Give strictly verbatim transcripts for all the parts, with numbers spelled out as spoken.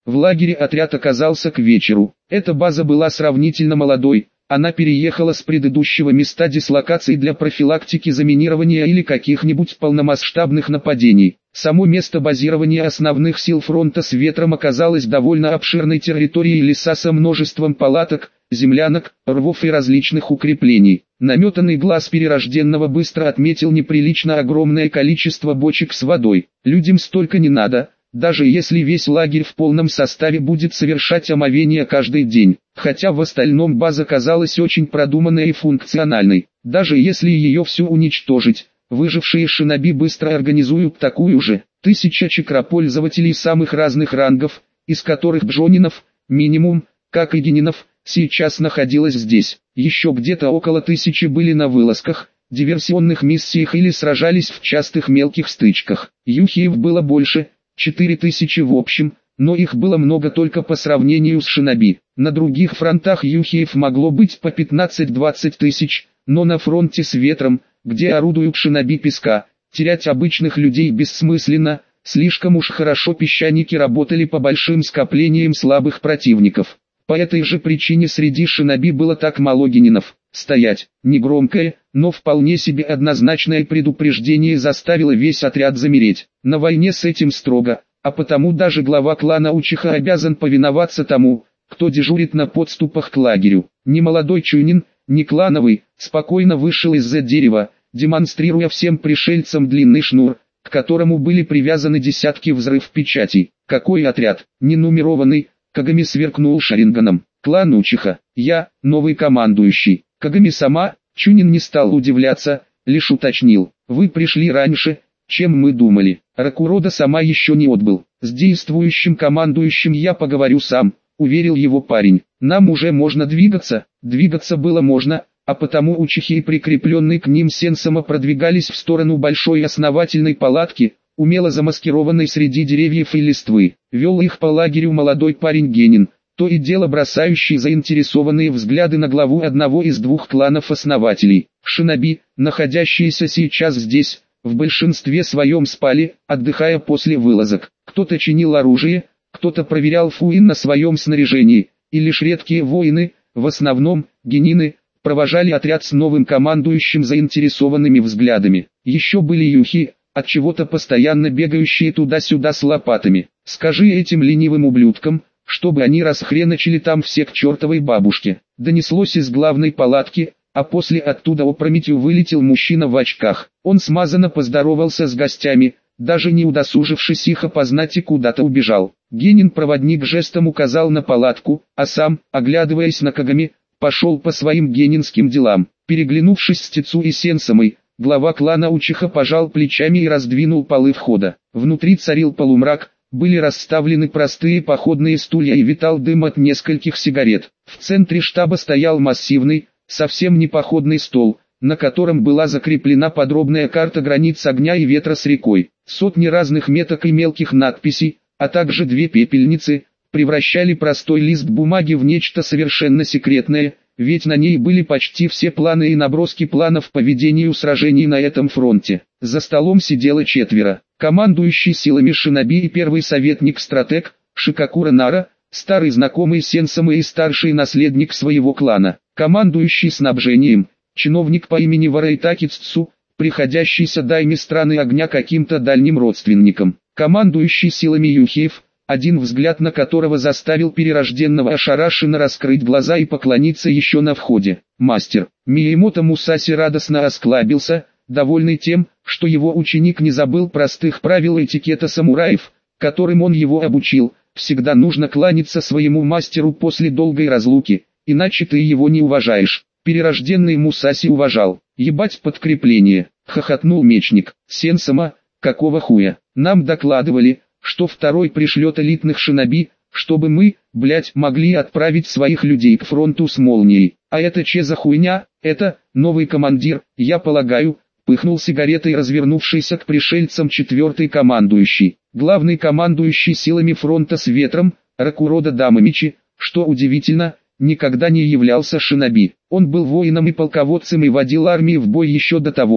В лагере отряд оказался к вечеру. Эта база была сравнительно молодой. Она переехала с предыдущего места дислокации для профилактики заминирования или каких-нибудь полномасштабных нападений. Само место базирования основных сил фронта с ветром оказалось довольно обширной территорией леса со множеством палаток, землянок, рвов и различных укреплений. Наметанный глаз перерожденного быстро отметил неприлично огромное количество бочек с водой. Людям столько не надо, даже если весь лагерь в полном составе будет совершать омовение каждый день. Хотя в остальном база казалась очень продуманной и функциональной. Даже если ее всю уничтожить, выжившие шиноби быстро организуют такую же. Тысяча чакропользователей самых разных рангов, из которых джонинов, минимум, как и генинов, сейчас находилось здесь. Еще где-то около тысячи были на вылазках, диверсионных миссиях или сражались в частых мелких стычках. Юхиев было больше, четыре тысячи в общем, но их было много только по сравнению с шиноби. На других фронтах юхиев могло быть по пятнадцать-двадцать тысяч, но на фронте с ветром, где орудуют шиноби песка, терять обычных людей бессмысленно, слишком уж хорошо песчаники работали по большим скоплениям слабых противников. По этой же причине среди шиноби было так мало генинов. Стоять, негромкое, но вполне себе однозначное предупреждение заставило весь отряд замереть. На войне с этим строго, а потому даже глава клана Учиха обязан повиноваться тому, кто дежурит на подступах к лагерю. Ни молодой Чунин, ни клановый, спокойно вышел из-за дерева, демонстрируя всем пришельцам длинный шнур, к которому были привязаны десятки взрыв-печатей. Какой отряд? Ненумерованный. Кагами сверкнул шаринганом. Клан Учиха. Я, новый командующий. Кагами сама. Чунин не стал удивляться, лишь уточнил. Вы пришли раньше, чем мы думали. Ракурода сама еще не отбыл. С действующим командующим я поговорю сам, уверил его парень. Нам уже можно двигаться. Двигаться было можно, а потому учихи и прикрепленные к ним сенсома продвигались в сторону большой основательной палатки, умело замаскированной среди деревьев и листвы. Вел их по лагерю молодой парень Генин, то и дело бросающий заинтересованные взгляды на главу одного из двух кланов-основателей. Шиноби, находящиеся сейчас здесь, в большинстве своем спали, отдыхая после вылазок. Кто-то чинил оружие, кто-то проверял фуин на своем снаряжении, и лишь редкие воины, в основном, генины, провожали отряд с новым командующим заинтересованными взглядами. Еще были юхи, от чего-то постоянно бегающие туда-сюда с лопатами. Скажи этим ленивым ублюдкам, чтобы они расхреначили там все к чертовой бабушке. Донеслось из главной палатки, а после оттуда опрометью вылетел мужчина в очках. Он смазанно поздоровался с гостями, даже не удосужившись их опознать, и куда-то убежал. Генин-проводник жестом указал на палатку, а сам, оглядываясь на Кагами, пошел по своим генинским делам. Переглянувшись с Тицу и Сенсомой, глава клана Учиха пожал плечами и раздвинул полы входа. Внутри царил полумрак, были расставлены простые походные стулья и витал дым от нескольких сигарет. В центре штаба стоял массивный, совсем не походный стол, на котором была закреплена подробная карта границ огня и ветра с рекой. Сотни разных меток и мелких надписей, а также две пепельницы, превращали простой лист бумаги в нечто совершенно секретное, ведь на ней были почти все планы и наброски планов по ведению сражений на этом фронте. За столом сидело четверо. Командующий силами шиноби и первый советник-стратег, Шикакура Нара, старый знакомый Сенсома и старший наследник своего клана. Командующий снабжением, чиновник по имени Вараитаки Ццу, приходящийся дайме страны огня каким-то дальним родственником. Командующий силами юхиев, один взгляд на которого заставил перерожденного ошарашенно раскрыть глаза и поклониться еще на входе. Мастер Миямото Мусаси радостно осклабился, довольный тем, что его ученик не забыл простых правил этикета самураев, которым он его обучил. Всегда нужно кланяться своему мастеру после долгой разлуки, иначе ты его не уважаешь. Перерожденный Мусаси уважал. Ебать подкрепление, хохотнул мечник. Сенсома, какого хуя? Нам докладывали, что второй пришлет элитных шиноби, чтобы мы, блять, могли отправить своих людей к фронту с молнией. А это че за хуйня? Это, новый командир, я полагаю, пыхнул сигаретой развернувшийся к пришельцам четвертый командующий. Главный командующий силами фронта с ветром, Ракурода Дамамичи, что удивительно, никогда не являлся шиноби. Он был воином и полководцем и водил армии в бой еще до того,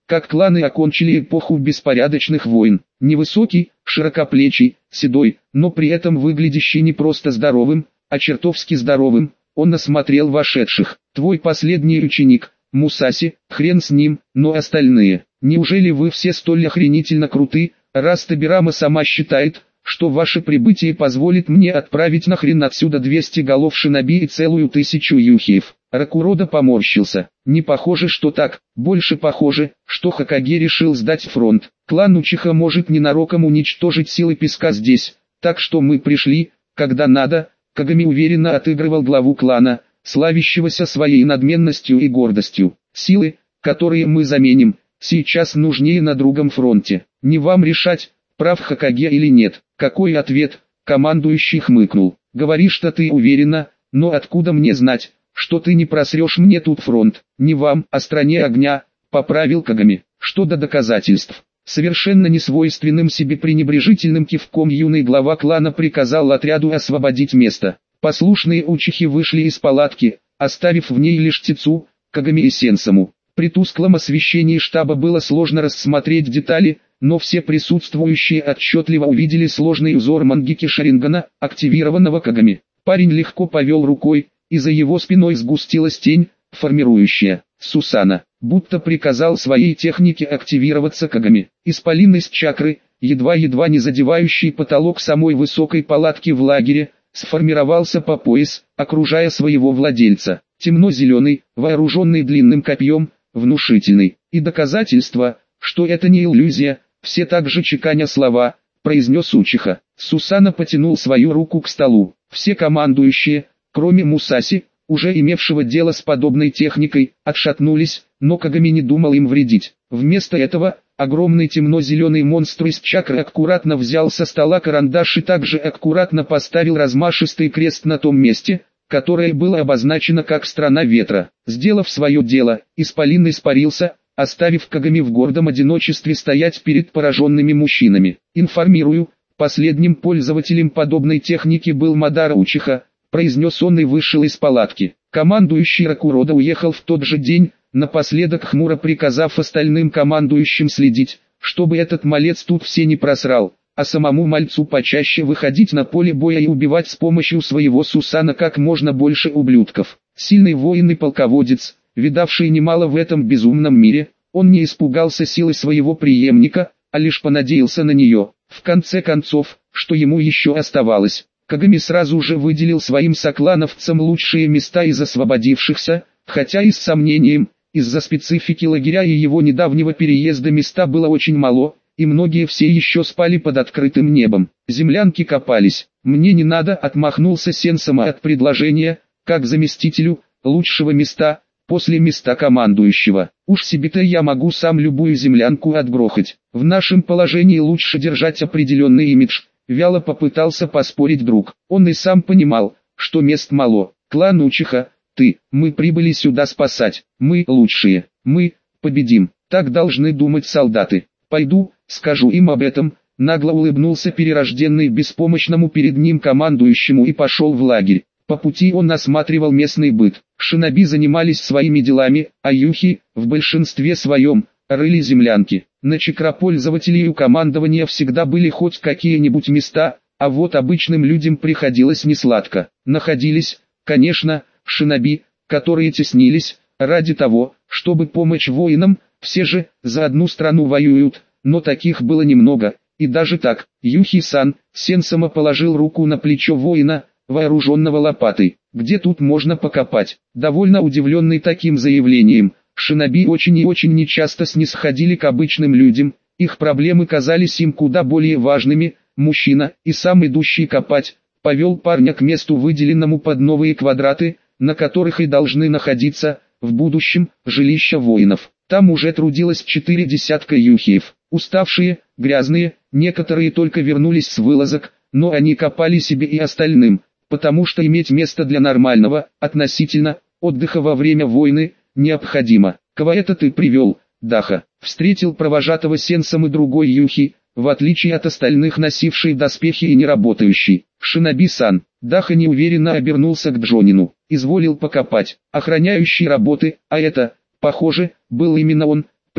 как кланы окончили эпоху беспорядочных войн. Невысокий, широкоплечий, седой, но при этом выглядящий не просто здоровым, а чертовски здоровым, он осмотрел вошедших. «Твой последний ученик, Мусаси, хрен с ним, но остальные. Неужели вы все столь охренительно круты, раз Табирама сама считает, что ваше прибытие позволит мне отправить нахрен отсюда двести голов шиноби и целую тысячу юхиев?» Ракурода поморщился. «Не похоже, что так, больше похоже, что Хокаге решил сдать фронт. Клан Учиха может ненароком уничтожить силы песка здесь, так что мы пришли, когда надо». Кагами уверенно отыгрывал главу клана, славящегося своей надменностью и гордостью. «Силы, которые мы заменим, сейчас нужнее на другом фронте. Не вам решать, прав Хокаге или нет». «Какой ответ?» — командующий хмыкнул. «Говоришь, что ты уверена, но откуда мне знать, что ты не просрешь мне тут фронт?» «Не вам, а стране огня», — поправил Кагами. «Что до доказательств?» Совершенно несвойственным себе пренебрежительным кивком юный глава клана приказал отряду освободить место. Послушные учихи вышли из палатки, оставив в ней лишь Тицу, Кагами и Сенсаму. При тусклом освещении штаба было сложно рассмотреть детали, но все присутствующие отчетливо увидели сложный узор мангики Шарингана, активированного Кагами. Парень легко повел рукой, и за его спиной сгустилась тень, формирующая Сусана, будто приказал своей технике активироваться Кагами. Исполин из чакры, едва-едва не задевающий потолок самой высокой палатки в лагере, сформировался по пояс, окружая своего владельца. Темно-зеленый, вооруженный длинным копьем, внушительный. И доказательство, что это не иллюзия, все так же чеканя слова, произнес Учиха. Сусана потянул свою руку к столу. Все командующие, кроме Мусаси, уже имевшего дело с подобной техникой, отшатнулись, но Кагами не думал им вредить. Вместо этого, огромный темно-зеленый монстр из чакры аккуратно взял со стола карандаш и также аккуратно поставил размашистый крест на том месте, которое было обозначено как «Страна ветра». Сделав свое дело, исполин испарился, оставив Кагами в гордом одиночестве стоять перед пораженными мужчинами. «Информирую, последним пользователем подобной техники был Мадара Учиха», произнес он и вышел из палатки. Командующий Ракурода уехал в тот же день, напоследок хмуро приказав остальным командующим следить, чтобы этот малец тут все не просрал, а самому мальцу почаще выходить на поле боя и убивать с помощью своего Сусана как можно больше ублюдков. Сильный воин и полководец, видавший немало в этом безумном мире, он не испугался силы своего преемника, а лишь понадеялся на нее. В конце концов, что ему еще оставалось? Кагами сразу же выделил своим соклановцам лучшие места из освободившихся, хотя и с сомнением, из-за специфики лагеря и его недавнего переезда места было очень мало, и многие все еще спали под открытым небом. Землянки копались. «Мне не надо», — отмахнулся Сенсама от предложения, как заместителю, лучшего места, после места командующего. «Уж себе-то я могу сам любую землянку отгрохать. В нашем положении лучше держать определенный имидж», — вяло попытался поспорить друг. Он и сам понимал, что мест мало. «Клан Учиха, ты, мы прибыли сюда спасать, мы лучшие, мы победим, так должны думать солдаты. Пойду, скажу им об этом», — нагло улыбнулся перерожденный беспомощному перед ним командующему и пошел в лагерь. По пути он осматривал местный быт. Шиноби занимались своими делами, а юхи, в большинстве своем, рыли землянки. На чакропользователей у командования всегда были хоть какие-нибудь места, а вот обычным людям приходилось несладко. Находились, конечно, шиноби, которые теснились, ради того, чтобы помочь воинам, все же, за одну страну воюют, но таких было немного, и даже так, Юхи-сан, Сенсама положил руку на плечо воина, вооруженного лопатой. «Где тут можно покопать?» Довольно удивленный таким заявлением, шиноби очень и очень нечасто снисходили к обычным людям, их проблемы казались им куда более важными. Мужчина, и сам идущий копать, повел парня к месту, выделенному под новые квадраты, на которых и должны находиться, в будущем, жилища воинов. Там уже трудилось четыре десятка юхиев, уставшие, грязные, некоторые только вернулись с вылазок, но они копали себе и остальным, потому что иметь место для нормального, относительно, отдыха во время войны, необходимо. «Кого это ты привел, Даха?» Встретил провожатого Сенсом и другой юхи, в отличие от остальных носивший доспехи и неработающий. «Шиноби-сан». Даха неуверенно обернулся к Джонину. «Изволил покопать, охраняющий работы, а это, похоже, был именно он»,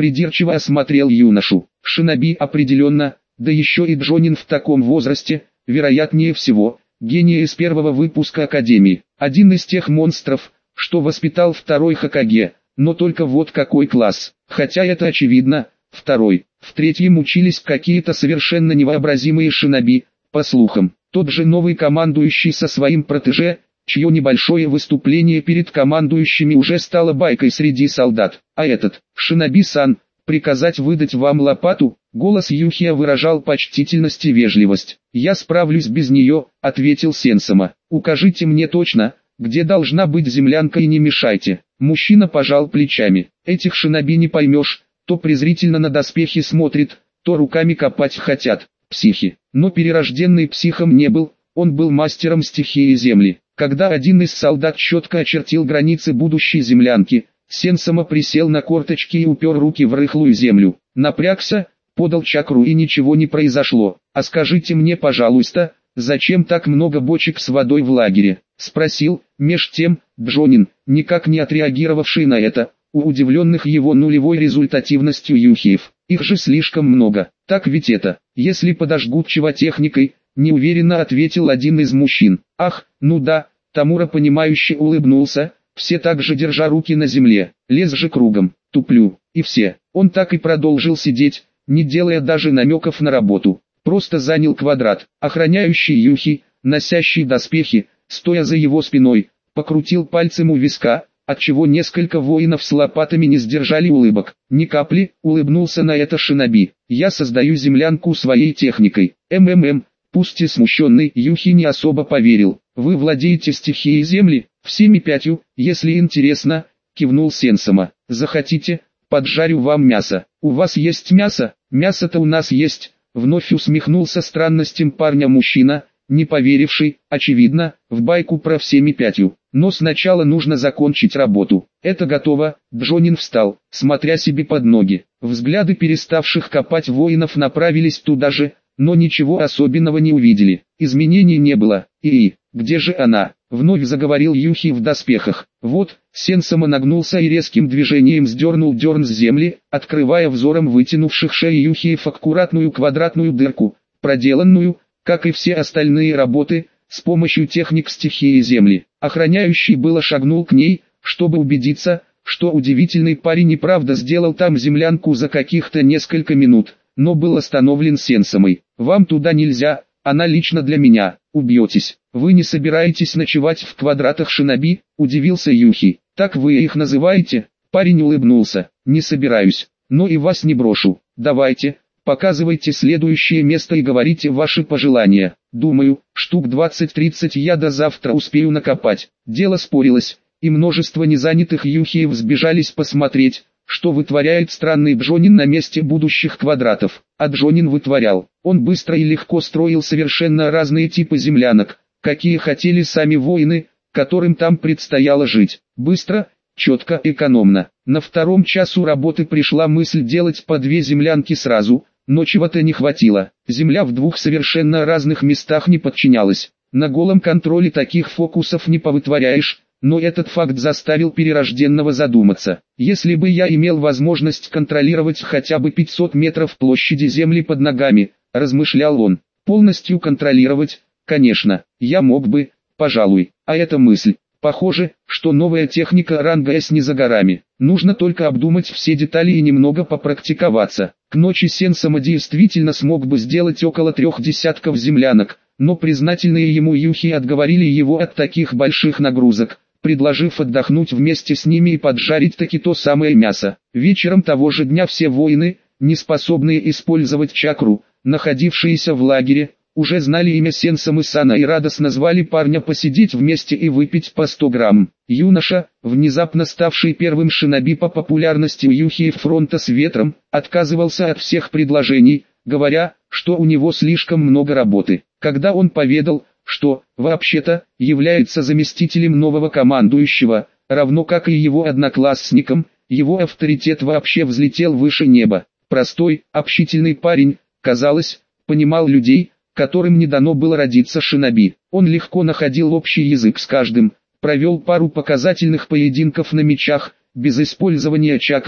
придирчиво осмотрел юношу. Шиноби определенно, да еще и Джонин в таком возрасте, вероятнее всего, гений из первого выпуска Академии. Один из тех монстров, что воспитал второй Хокаге, но только вот какой класс. Хотя это очевидно, второй. В третьем учились какие-то совершенно невообразимые шиноби, по слухам. Тот же новый командующий со своим протеже, чье небольшое выступление перед командующими уже стало байкой среди солдат. А этот, шиноби-сан, приказать выдать вам лопату? Голос Юхия выражал почтительность и вежливость. «Я справлюсь без нее», — ответил Сенсама. «Укажите мне точно, где должна быть землянка, и не мешайте». Мужчина пожал плечами. «Этих шиноби не поймешь, то презрительно на доспехи смотрит, то руками копать хотят. Психи». Но перерожденный психом не был, он был мастером стихии земли. Когда один из солдат четко очертил границы будущей землянки, Сенсама присел на корточки и упер руки в рыхлую землю. Напрягся, подал чакру, и ничего не произошло. «А скажите мне, пожалуйста, зачем так много бочек с водой в лагере?» — спросил, меж тем, Джонин, никак не отреагировавший на это, у удивленных его нулевой результативностью Юхиев. «Их же слишком много. Так ведь это, если подожгут чего-техникой», — неуверенно ответил один из мужчин. «Ах, ну да», — Тамура понимающе улыбнулся, все так же держа руки на земле. «Лес же кругом, туплю». И все. Он так и продолжил сидеть, не делая даже намеков на работу. Просто занял квадрат. Охраняющий Юхи, носящий доспехи, стоя за его спиной, покрутил пальцем у виска, отчего несколько воинов с лопатами не сдержали улыбок. «Ни капли», — улыбнулся на это шиноби. «Я создаю землянку своей техникой». МММ, пусть и смущенный, Юхи не особо поверил. «Вы владеете стихией земли?» «Всеми пятью, если интересно», — кивнул Сенсама. «Захотите, поджарю вам мясо». «У вас есть мясо?» «Мясо-то у нас есть», — вновь усмехнулся странностям парня мужчина, не поверивший, очевидно, в байку про всеми пятью. «Но сначала нужно закончить работу». «Это готово», — Джонин встал, смотря себе под ноги. Взгляды переставших копать воинов направились туда же, но ничего особенного не увидели. Изменений не было. «И, где же она?» — вновь заговорил Юхи в доспехах. «Вот», — Сенсама нагнулся и резким движением сдернул дерн с земли, открывая взором вытянувших шеи Юхиев аккуратную квадратную дырку, проделанную, как и все остальные работы, с помощью техник стихии земли. Охраняющий было шагнул к ней, чтобы убедиться, что удивительный парень и правда сделал там землянку за каких-то несколько минут, но был остановлен Сенсамой. «Вам туда нельзя, она лично для меня, убьетесь». «Вы не собираетесь ночевать в квадратах шиноби?» — удивился Юхи. «Так вы их называете?» Парень улыбнулся. «Не собираюсь, но и вас не брошу. Давайте, показывайте следующее место и говорите ваши пожелания. Думаю, штук двадцать-тридцать я до завтра успею накопать». Дело спорилось, и множество незанятых Юхиев сбежались посмотреть, что вытворяет странный Джонин на месте будущих квадратов. А Джонин вытворял. Он быстро и легко строил совершенно разные типы землянок, какие хотели сами воины, которым там предстояло жить. Быстро, четко, экономно. На втором часу работы пришла мысль делать по две землянки сразу, но чего-то не хватило. Земля в двух совершенно разных местах не подчинялась. На голом контроле таких фокусов не повытворяешь, но этот факт заставил перерожденного задуматься. Если бы я имел возможность контролировать хотя бы пятьсот метров площади земли под ногами, размышлял он, полностью контролировать, конечно, я мог бы, пожалуй, а эта мысль. Похоже, что новая техника ранга С не за горами. Нужно только обдумать все детали и немного попрактиковаться. К ночи Сенсама действительно смог бы сделать около трех десятков землянок, но признательные ему Юхи отговорили его от таких больших нагрузок, предложив отдохнуть вместе с ними и поджарить таки то самое мясо. Вечером того же дня все воины, не способные использовать чакру, находившиеся в лагере, уже знали имя Сенсамы-сана и радостно звали парня посидеть вместе и выпить по сто грамм. Юноша, внезапно ставший первым шиноби по популярности у Юхиев фронта с ветром, отказывался от всех предложений, говоря, что у него слишком много работы. Когда он поведал, что, вообще-то, является заместителем нового командующего, равно как и его одноклассником, его авторитет вообще взлетел выше неба. Простой, общительный парень, казалось, понимал людей, которым не дано было родиться шиноби. Он легко находил общий язык с каждым, провел пару показательных поединков на мечах, без использования чакры,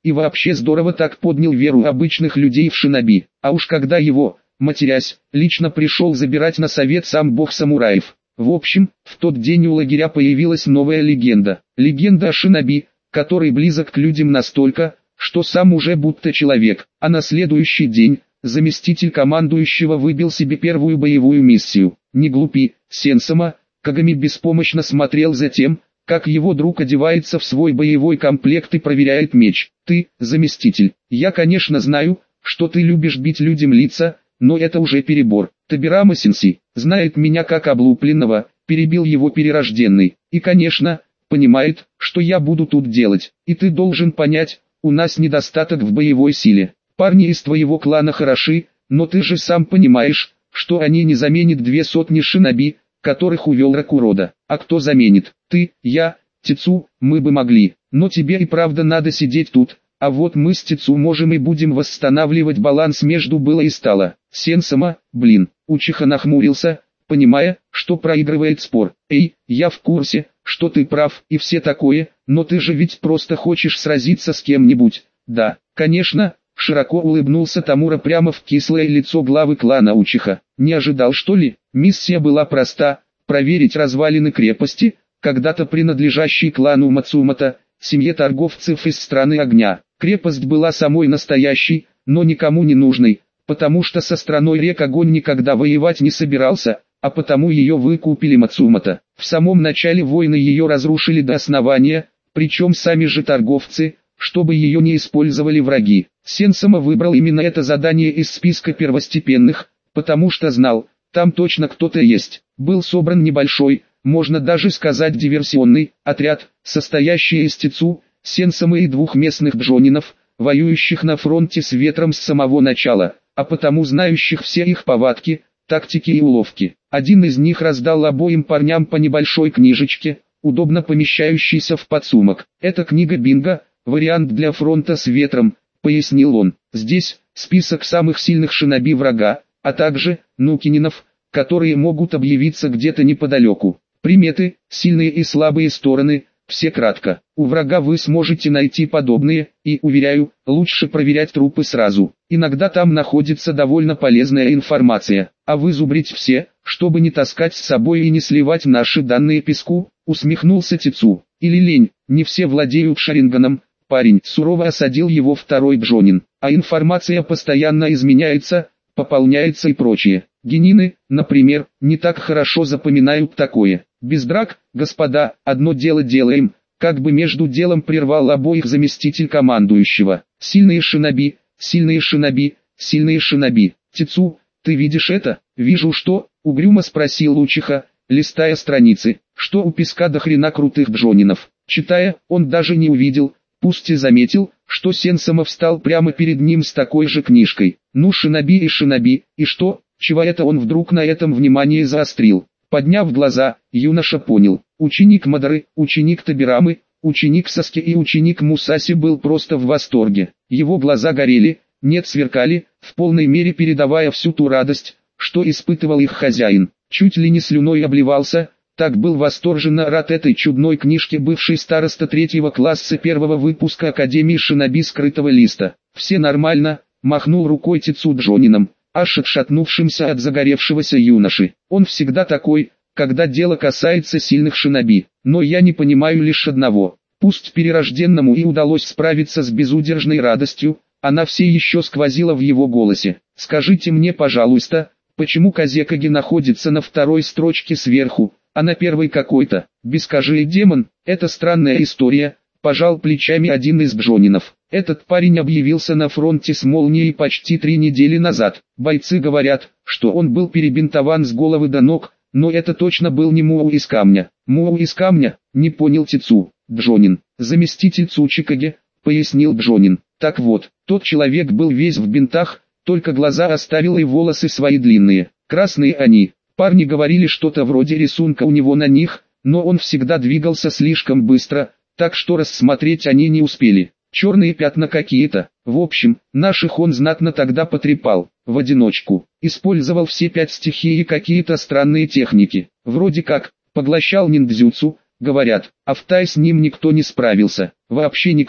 И вообще здорово так поднял веру обычных людей в шиноби. А уж когда его, матерясь, лично пришел забирать на совет сам бог самураев. В общем, в тот день у лагеря появилась новая легенда. Легенда о шиноби, который близок к людям настолько, что сам уже будто человек. А на следующий день, заместитель командующего выбил себе первую боевую миссию. Не глупи, Сенсама. Кагами беспомощно смотрел за тем, как его друг одевается в свой боевой комплект и проверяет меч. Ты, заместитель, я конечно знаю, что ты любишь бить людям лица, но это уже перебор. Табирама-сенсей знает меня как облупленного, перебил его перерожденный. И конечно, понимает, что я буду тут делать. И ты должен понять, у нас недостаток в боевой силе. Парни из твоего клана хороши, но ты же сам понимаешь, что они не заменят две сотни шиноби, которых увел Ракурода. А кто заменит? Ты, я, Тицу, мы бы могли. Но тебе и правда надо сидеть тут, а вот мы с Тицу можем и будем восстанавливать баланс между было и стало. Сенсама, блин, Учиха нахмурился, понимая, что проигрывает спор. Эй, я в курсе, что ты прав и все такое, но ты же ведь просто хочешь сразиться с кем-нибудь. Да, конечно. Широко улыбнулся Тамура прямо в кислое лицо главы клана Учиха. Не ожидал, что ли? Миссия была проста – проверить развалины крепости, когда-то принадлежащей клану Мацумото, семье торговцев из страны огня. Крепость была самой настоящей, но никому не нужной, потому что со страной рек огонь никогда воевать не собирался, а потому ее выкупили Мацумото. В самом начале войны ее разрушили до основания, причем сами же торговцы, чтобы ее не использовали враги. Сенсама выбрал именно это задание из списка первостепенных, потому что знал, там точно кто-то есть. Был собран небольшой, можно даже сказать диверсионный, отряд, состоящий из Тицу, Сенсамы и двух местных джонинов, воюющих на фронте с ветром с самого начала, а потому знающих все их повадки, тактики и уловки. Один из них раздал обоим парням по небольшой книжечке, удобно помещающейся в подсумок. Это книга Бинго, вариант для фронта с ветром, пояснил он. Здесь список самых сильных шиноби врага, а также нукининов, которые могут объявиться где-то неподалеку. Приметы, сильные и слабые стороны, все кратко. У врага вы сможете найти подобные, и, уверяю, лучше проверять трупы сразу. Иногда там находится довольно полезная информация. А вы зубрить все, чтобы не таскать с собой и не сливать наши данные песку, усмехнулся Тицу. Или лень, не все владеют шаринганом. Парень сурово осадил его второй джонин. А информация постоянно изменяется, пополняется и прочее. Генины, например, не так хорошо запоминают такое. Без драк, господа, одно дело делаем, как бы между делом прервал обоих заместитель командующего. Сильные шиноби, сильные шиноби, сильные шиноби. Тицу, ты видишь это? Вижу что? Угрюмо спросил Учиха, листая страницы. Что у песка до хрена крутых джонинов. Читая, он даже не увидел, пусть и заметил, что Сенсама встал прямо перед ним с такой же книжкой. Ну шиноби и шиноби, и что? Чего это он вдруг на этом внимание заострил? Подняв глаза, юноша понял. Ученик Мадары, ученик Табирамы, ученик Саски и ученик Мусаси был просто в восторге. Его глаза горели, нет сверкали, в полной мере передавая всю ту радость, что испытывал их хозяин. Чуть ли не слюной обливался, так был восторженно рад этой чудной книжке бывший староста третьего класса первого выпуска Академии Шиноби Скрытого Листа. Все нормально, махнул рукой Тицу джонином, аж отшатнувшимся от загоревшегося юноши. Он всегда такой, когда дело касается сильных шиноби. Но я не понимаю лишь одного. Пусть перерожденному и удалось справиться с безудержной радостью, она все еще сквозила в его голосе. Скажите мне, пожалуйста, почему Казекаги находится на второй строчке сверху, а на первой какой-то бескажий демон? Это странная история, пожал плечами один из джонинов. Этот парень объявился на фронте с молнией почти три недели назад. Бойцы говорят, что он был перебинтован с головы до ног, но это точно был не Муо из камня. Муо из камня, не понял Тицу. Джонин, заместитель Цучикаги, пояснил Джонин. Так вот, тот человек был весь в бинтах, только глаза оставил и волосы свои длинные. Красные они. Парни говорили что-то вроде рисунка у него на них, но он всегда двигался слишком быстро, так что рассмотреть они не успели. Черные пятна какие-то. В общем, наших он знатно тогда потрепал, в одиночку. Использовал все пять стихий и какие-то странные техники. Вроде как, поглощал ниндзюцу, говорят, а в тай с ним никто не справился. Вообще никто.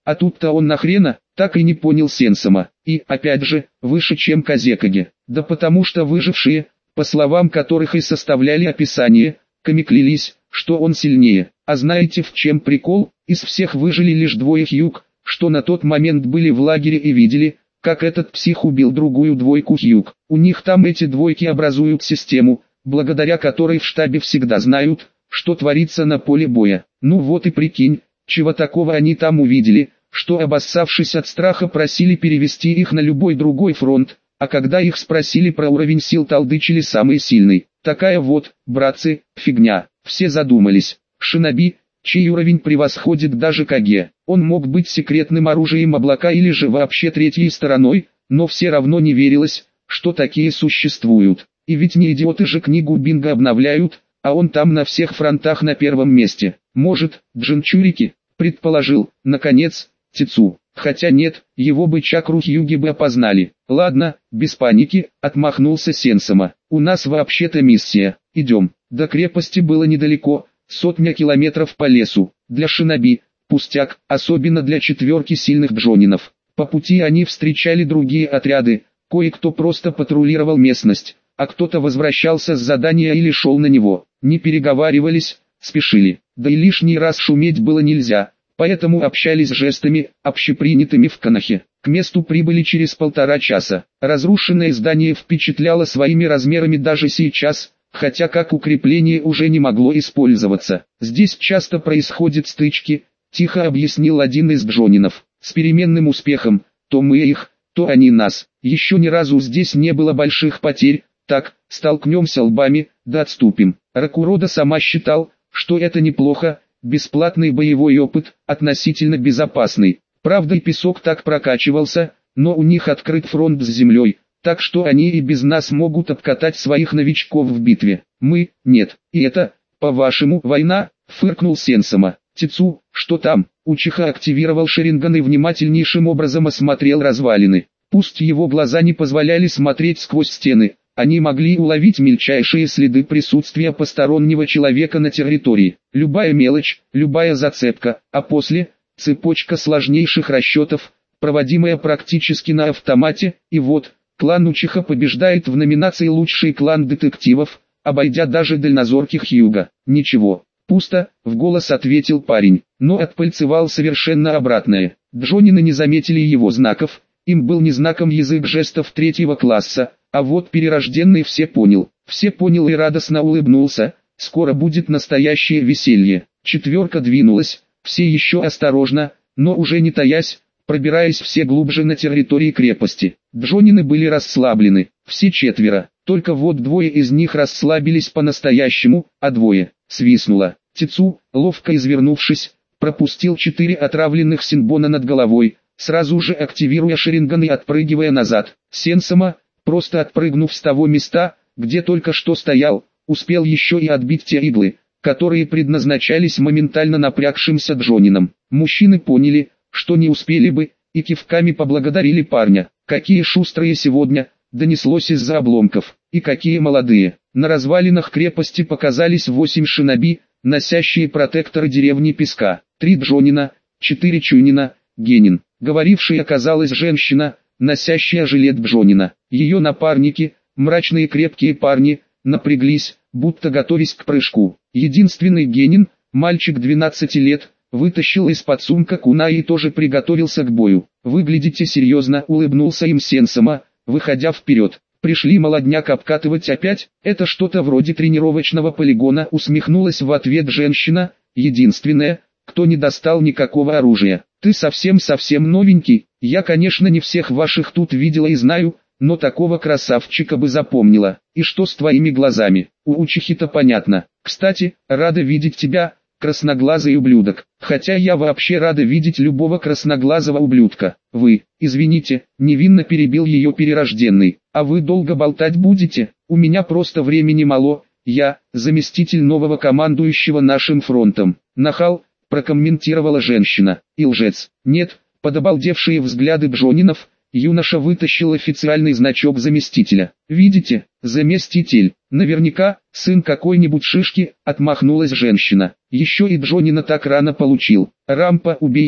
А тут-то он нахрена, так и не понял Сенсома. И, опять же, выше чем Казекаге. Да потому что выжившие, по словам которых и составляли описание, ками клялись, что он сильнее. А знаете в чем прикол? Из всех выжили лишь двое Хьюг, что на тот момент были в лагере и видели, как этот псих убил другую двойку Хьюг. У них там эти двойки образуют систему, благодаря которой в штабе всегда знают, что творится на поле боя. Ну вот и прикинь, чего такого они там увидели, что обоссавшись от страха просили перевести их на любой другой фронт, а когда их спросили про уровень сил, толдычили самый сильный. Такая вот, братцы, фигня. Все задумались. Шиноби, чей уровень превосходит даже Каге, он мог быть секретным оружием облака или же вообще третьей стороной, но все равно не верилось, что такие существуют. И ведь не идиоты же книгу Бинга обновляют, а он там на всех фронтах на первом месте. Может, Джинчурики, предположил, наконец, Тицу. Хотя нет, его бы чакру Хьюги бы опознали. Ладно, без паники, отмахнулся Сенсома. У нас вообще-то миссия. Идем. До крепости было недалеко, сотня километров по лесу. Для шиноби, пустяк, особенно для четверки сильных джонинов. По пути они встречали другие отряды, кое-кто просто патрулировал местность, а кто-то возвращался с задания или шел на него. Не переговаривались, спешили. Да и лишний раз шуметь было нельзя. Поэтому общались жестами, общепринятыми в Канахе. К месту прибыли через полтора часа. Разрушенное здание впечатляло своими размерами даже сейчас, хотя как укрепление уже не могло использоваться. Здесь часто происходят стычки, тихо объяснил один из джонинов. С переменным успехом, то мы их, то они нас. Еще ни разу здесь не было больших потерь, так, столкнемся лбами, да отступим. Ракурода сама считал, что это неплохо. Бесплатный боевой опыт, относительно безопасный. Правда и песок так прокачивался, но у них открыт фронт с землей, так что они и без нас могут обкатать своих новичков в битве. Мы, нет. И это, по-вашему, война? Фыркнул Сенсома. Тицу, что там? Учиха активировал Шаринган и внимательнейшим образом осмотрел развалины. Пусть его глаза не позволяли смотреть сквозь стены, они могли уловить мельчайшие следы присутствия постороннего человека на территории. Любая мелочь, любая зацепка, а после – цепочка сложнейших расчетов, проводимая практически на автомате, и вот, клан Учиха побеждает в номинации «Лучший клан детективов», обойдя даже дальнозорких Хьюга. Ничего, пусто, в голос ответил парень, но отпальцевал совершенно обратное. Джонины не заметили его знаков, им был незнаком язык жестов третьего класса. А вот перерожденный все понял, все понял и радостно улыбнулся, скоро будет настоящее веселье. Четверка двинулась, все еще осторожно, но уже не таясь, пробираясь все глубже на территории крепости. Джонины были расслаблены, все четверо, только вот двое из них расслабились по-настоящему, а двое, свистнуло. Тицу, ловко извернувшись, пропустил четыре отравленных синбона над головой, сразу же активируя Шаринган и отпрыгивая назад. Сенсома, просто отпрыгнув с того места, где только что стоял, успел еще и отбить те иглы, которые предназначались моментально напрягшимся джонинам. Мужчины поняли, что не успели бы, и кивками поблагодарили парня. Какие шустрые сегодня, донеслось из-за обломков, и какие молодые. На развалинах крепости показались восемь шиноби, носящие протекторы деревни Песка. Три джонина, четыре чунина, генин. Говорившей оказалась женщина, носящая жилет джонина. Ее напарники, мрачные крепкие парни, напряглись, будто готовясь к прыжку. Единственный генин, мальчик двенадцати лет, вытащил из-под сумка куна и тоже приготовился к бою. «Выглядите серьезно», — улыбнулся им Сенсома, выходя вперед. «Пришли молодняк обкатывать опять? Это что-то вроде тренировочного полигона», — усмехнулась в ответ женщина, единственная, кто не достал никакого оружия. «Ты совсем-совсем новенький, я, конечно, не всех ваших тут видела и знаю, но такого красавчика бы запомнила. И что с твоими глазами? У Учихи-то понятно. Кстати, рада видеть тебя, красноглазый ублюдок. Хотя я вообще рада видеть любого красноглазого ублюдка. Вы, извините, невинно перебил ее перерожденный. А вы долго болтать будете? У меня просто времени мало. Я, заместитель нового командующего нашим фронтом. Нахал, прокомментировала женщина. И лжец. Нет, под обалдевшие взгляды джонинов, юноша вытащил официальный значок заместителя. «Видите, заместитель, наверняка, сын какой-нибудь шишки», — отмахнулась женщина. «Еще и Джонина так рано получил. Рампа, убей его».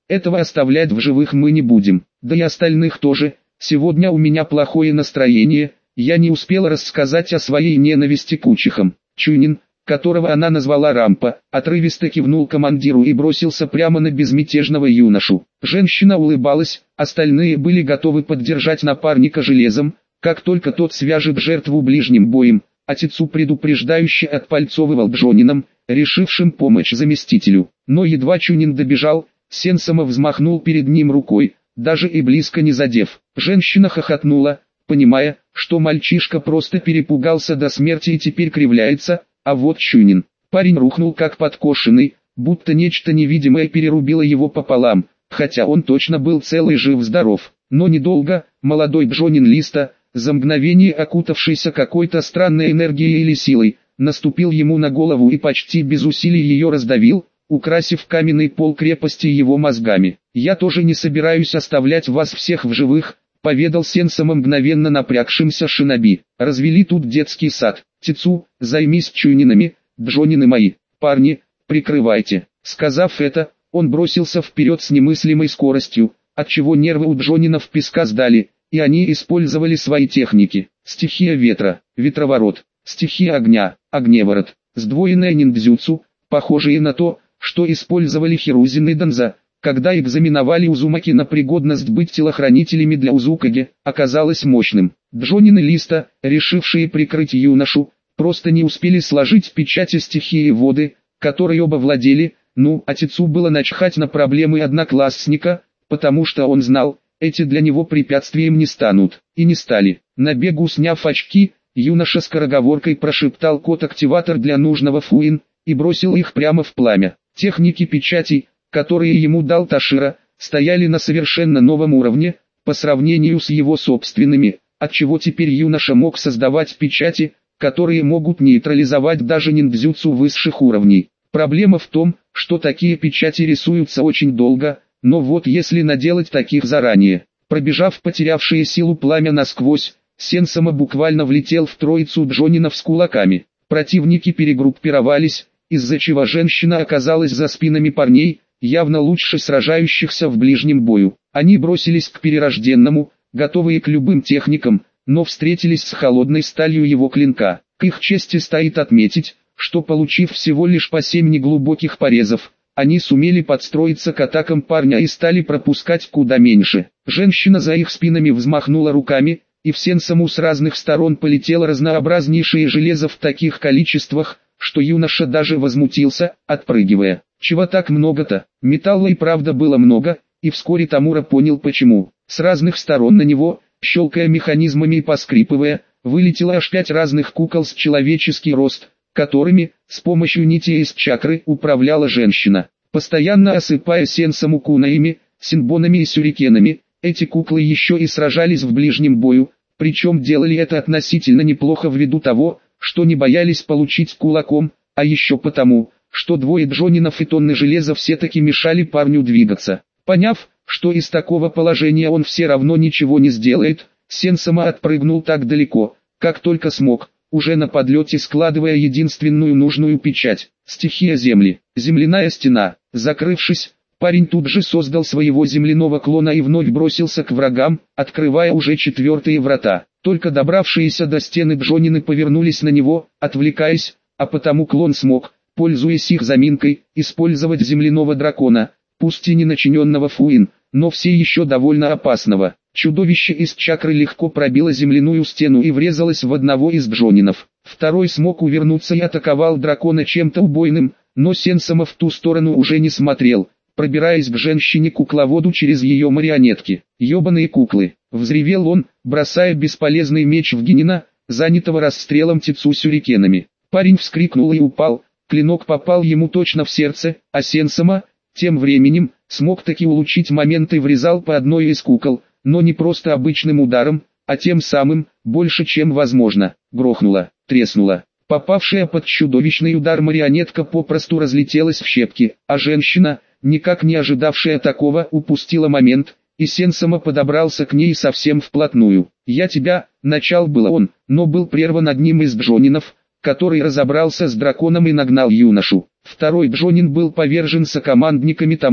этого оставлять в живых мы не будем, да и остальных тоже. Сегодня у меня плохое настроение, я не успела рассказать о своей ненависти к учихам. Чунин, которого она назвала Рампа, отрывисто кивнул командиру и бросился прямо на безмятежного юношу. Женщина улыбалась, остальные были готовы поддержать напарника железом, как только тот свяжет жертву ближним боем. Отецу предупреждающе отпальцовывал Джонином, решившим помочь заместителю. Но едва Чунин добежал, Сенсома взмахнул перед ним рукой, даже и близко не задев. Женщина хохотнула, понимая, что мальчишка просто перепугался до смерти и теперь кривляется, а вот Чунин. Парень рухнул как подкошенный, будто нечто невидимое перерубило его пополам, хотя он точно был цел и жив-здоров. Но недолго, молодой Джонин Листа, за мгновение окутавшийся какой-то странной энергией или силой, наступил ему на голову и почти без усилий ее раздавил, украсив каменный пол крепости его мозгами. «Я тоже не собираюсь оставлять вас всех в живых», — поведал Сенсома мгновенно напрягшимся шиноби. «Развели тут детский сад. Тецу, займись Чунинами, Джонины мои. Парни, прикрывайте». Сказав это, он бросился вперед с немыслимой скоростью, отчего нервы у Джонинов песка сдали, и они использовали свои техники. Стихия ветра, ветроворот, стихия огня, огневорот, сдвоенная ниндзюцу, похожие на то, что использовали Хирузин и Донза, когда экзаменовали Узумаки на пригодность быть телохранителями для Узукаги, оказалось мощным. Джонин и Листа, решившие прикрыть юношу, просто не успели сложить печати стихии воды, которой оба владели. Ну, отцу было начхать на проблемы одноклассника, потому что он знал, эти для него препятствием не станут, и не стали. На бегу сняв очки, юноша скороговоркой прошептал код-активатор для нужного Фуин, и бросил их прямо в пламя. Техники печатей, которые ему дал Ташира, стояли на совершенно новом уровне, по сравнению с его собственными, отчего теперь юноша мог создавать печати, которые могут нейтрализовать даже ниндзюцу высших уровней. Проблема в том, что такие печати рисуются очень долго, но вот если наделать таких заранее, пробежав потерявшие силу пламя насквозь, Сенсома буквально влетел в троицу Джонинов с кулаками. Противники перегруппировались, из-за чего женщина оказалась за спинами парней, явно лучше сражающихся в ближнем бою. Они бросились к перерожденному, готовые к любым техникам, но встретились с холодной сталью его клинка. К их чести стоит отметить, что получив всего лишь по семь неглубоких порезов, они сумели подстроиться к атакам парня и стали пропускать куда меньше. Женщина за их спинами взмахнула руками, и в Сенсому с разных сторон полетело разнообразнейшее железо в таких количествах, что юноша даже возмутился, отпрыгивая. Чего так много-то? Металла и правда было много, и вскоре Тамура понял почему. С разных сторон на него, щелкая механизмами и поскрипывая, вылетело аж пять разных кукол с человеческий рост, которыми, с помощью нити из чакры, управляла женщина. Постоянно осыпая Сенсому кунаями, синбонами и сюрикенами, эти куклы еще и сражались в ближнем бою, причем делали это относительно неплохо ввиду того, что не боялись получить кулаком, а еще потому, что двое Джонинов и тонны железа все-таки мешали парню двигаться. Поняв, что из такого положения он все равно ничего не сделает, Сенсома отпрыгнул так далеко, как только смог, уже на подлете складывая единственную нужную печать. Стихия земли, земляная стена. Закрывшись, парень тут же создал своего земляного клона и вновь бросился к врагам, открывая уже четвертые врата. Только добравшиеся до стены Джонины повернулись на него, отвлекаясь, а потому клон смог, пользуясь их заминкой, использовать земляного дракона, пусть и не начиненного Фуин, но все еще довольно опасного. Чудовище из чакры легко пробило земляную стену и врезалось в одного из Джонинов. Второй смог увернуться и атаковал дракона чем-то убойным, но Сенсома в ту сторону уже не смотрел, пробираясь к женщине-кукловоду через ее марионетки. «Ебаные куклы!» — взревел он, бросая бесполезный меч в Генина, занятого расстрелом Тецу сюрикенами. Парень вскрикнул и упал, клинок попал ему точно в сердце, а Сенсома, тем временем, смог таки улучшить момент и врезал по одной из кукол, но не просто обычным ударом, а тем самым, больше чем возможно. Грохнула, треснула. Попавшая под чудовищный удар марионетка попросту разлетелась в щепки, а женщина, никак не ожидавшая такого, упустила момент, и Сенсома подобрался к ней совсем вплотную. «Я тебя», — начал было он, но был прерван одним из Джонинов, который разобрался с драконом и нагнал юношу. Второй Джонин был повержен сокомандниками Тамуры,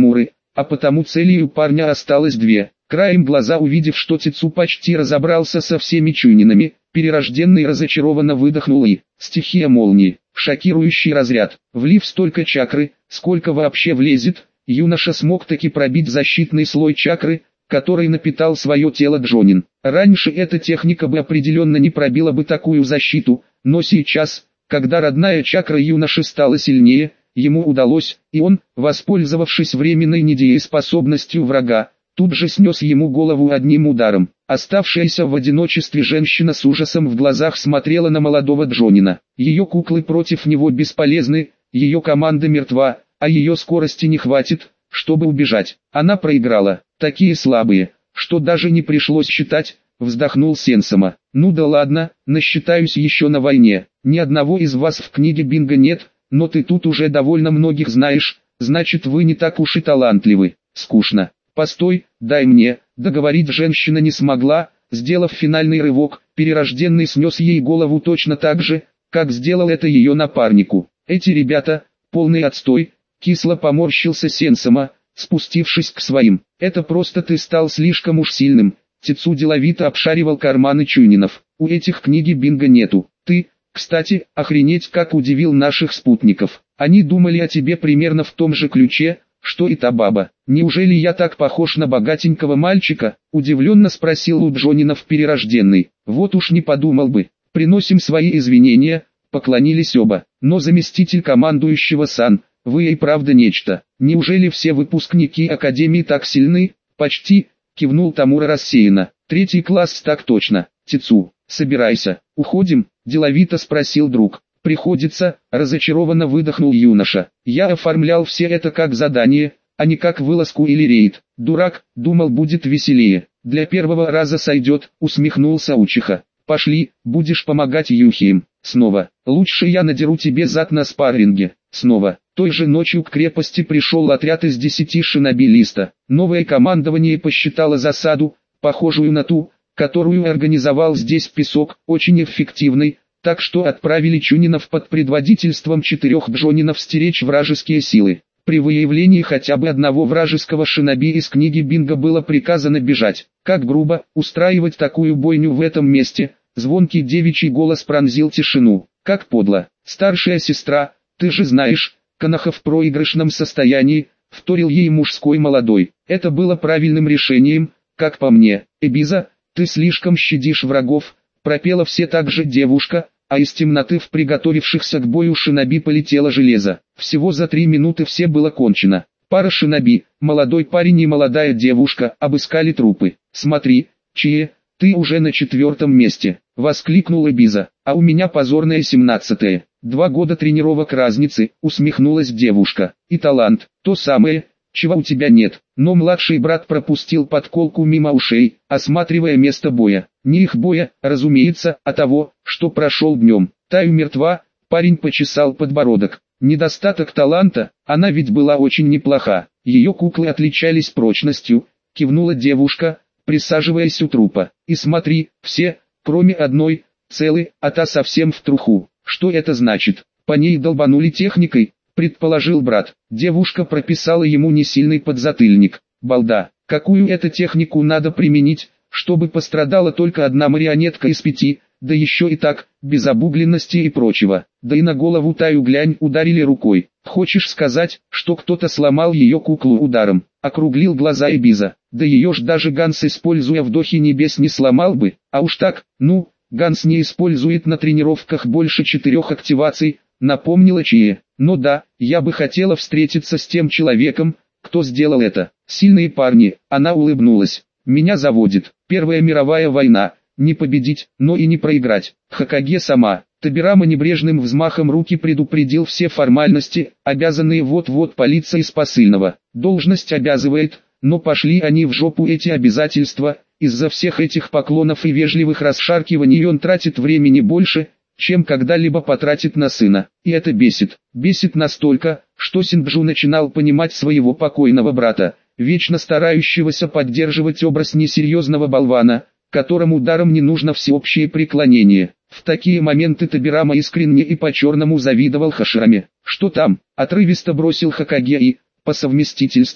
а потому целью парня осталось две. Краем глаза увидев, что Тицу почти разобрался со всеми чунинами, перерожденный разочарованно выдохнул и стихия молнии, шокирующий разряд, влив столько чакры, сколько вообще влезет, юноша смог таки пробить защитный слой чакры, который напитал свое тело Джонин. Раньше эта техника бы определенно не пробила бы такую защиту, но сейчас, когда родная чакра юноши стала сильнее, ему удалось, и он, воспользовавшись временной недееспособностью врага, тут же снес ему голову одним ударом. Оставшаяся в одиночестве женщина с ужасом в глазах смотрела на молодого Джонина. Ее куклы против него бесполезны, ее команда мертва, а ее скорости не хватит, чтобы убежать. Она проиграла, такие слабые, что даже не пришлось считать, вздохнул Сенсома. Ну да ладно, насчитаюсь еще на войне. Ни одного из вас в книге бинго нет, но ты тут уже довольно многих знаешь, значит вы не так уж и талантливы. Скучно. Постой, дай мне. Договорить женщина не смогла, сделав финальный рывок, перерожденный снес ей голову точно так же, как сделал это ее напарнику. Эти ребята, полный отстой, кисло поморщился Сенсома, спустившись к своим. Это просто ты стал слишком уж сильным. Тицу деловито обшаривал карманы чунинов. У этих книги бинго нету. Ты, кстати, охренеть как удивил наших спутников. Они думали о тебе примерно в том же ключе, что и та баба. Неужели я так похож на богатенького мальчика? Удивленно спросил у Джонинов перерожденный. Вот уж не подумал бы. Приносим свои извинения, поклонились оба. Но заместитель командующего Сан, вы и правда нечто. Неужели все выпускники Академии так сильны? Почти, кивнул Тамура рассеянно. Третий класс так точно. Тицу, собирайся, уходим? Деловито спросил друг. Приходится, разочарованно выдохнул юноша. Я оформлял все это как задание, а не как вылазку или рейд. Дурак, думал будет веселее. Для первого раза сойдет, усмехнулся Учиха. Пошли, будешь помогать Юхием. Снова, лучше я надеру тебе зад на спарринге. Снова, той же ночью к крепости пришел отряд из десяти шиноби-листа. Новое командование посчитало засаду, похожую на ту, которую организовал здесь Песок, очень эффективной, так что отправили чунинов под предводительством четырех джонинов стеречь вражеские силы. При выявлении хотя бы одного вражеского шиноби из книги бинго было приказано бежать. Как грубо устраивать такую бойню в этом месте, звонкий девичий голос пронзил тишину. Как подло. Старшая сестра, ты же знаешь, Канаха в проигрышном состоянии, вторил ей мужской молодой. Это было правильным решением, как по мне. Эбиза, ты слишком щадишь врагов, пропела все так же девушка, а из темноты в приготовившихся к бою шиноби полетело железо. Всего за три минуты все было кончено. Пара шиноби, молодой парень и молодая девушка, обыскали трупы. Смотри, Чие, ты уже на четвертом месте, воскликнул Эбиза, а у меня позорное семнадцатое. Два года тренировок разницы, усмехнулась девушка. И талант, то самое, чего у тебя нет. Но младший брат пропустил подколку мимо ушей, осматривая место боя. Не их боя, разумеется, а того, что прошел днем. Таю мертва, парень почесал подбородок. Недостаток таланта, она ведь была очень неплоха. Ее куклы отличались прочностью, кивнула девушка, присаживаясь у трупа. И смотри, все, кроме одной, целы, а та совсем в труху. Что это значит? По ней долбанули техникой, предположил брат. Девушка прописала ему несильный подзатыльник. Балда, какую это технику надо применить, чтобы пострадала только одна марионетка из пяти, да еще и так, без обугленности и прочего. Да и на голову Таю глянь, ударили рукой. Хочешь сказать, что кто-то сломал ее куклу ударом? Округлил глаза Эбиза. Да ее ж даже Ганс, используя вдохи небес, не сломал бы. А уж так, ну, Ганс не использует на тренировках больше четырех активаций, напомнила Чие. Но да, я бы хотела встретиться с тем человеком, кто сделал это. Сильные парни, она улыбнулась. Меня заводит. Первая мировая война. Не победить, но и не проиграть. Хокаге сама. Табирама небрежным взмахом руки предупредил все формальности, обязанные вот-вот полиция из посыльного. Должность обязывает, но пошли они в жопу эти обязательства. Из-за всех этих поклонов и вежливых расшаркиваний он тратит времени больше, чем когда-либо потратит на сына. И это бесит. Бесит настолько, что Синджу начинал понимать своего покойного брата, вечно старающегося поддерживать образ несерьезного болвана, которому даром не нужно всеобщее преклонение. В такие моменты Табирама искренне и по-черному завидовал Хашираме. Что там? Отрывисто бросил Хокаге и, по совместительству,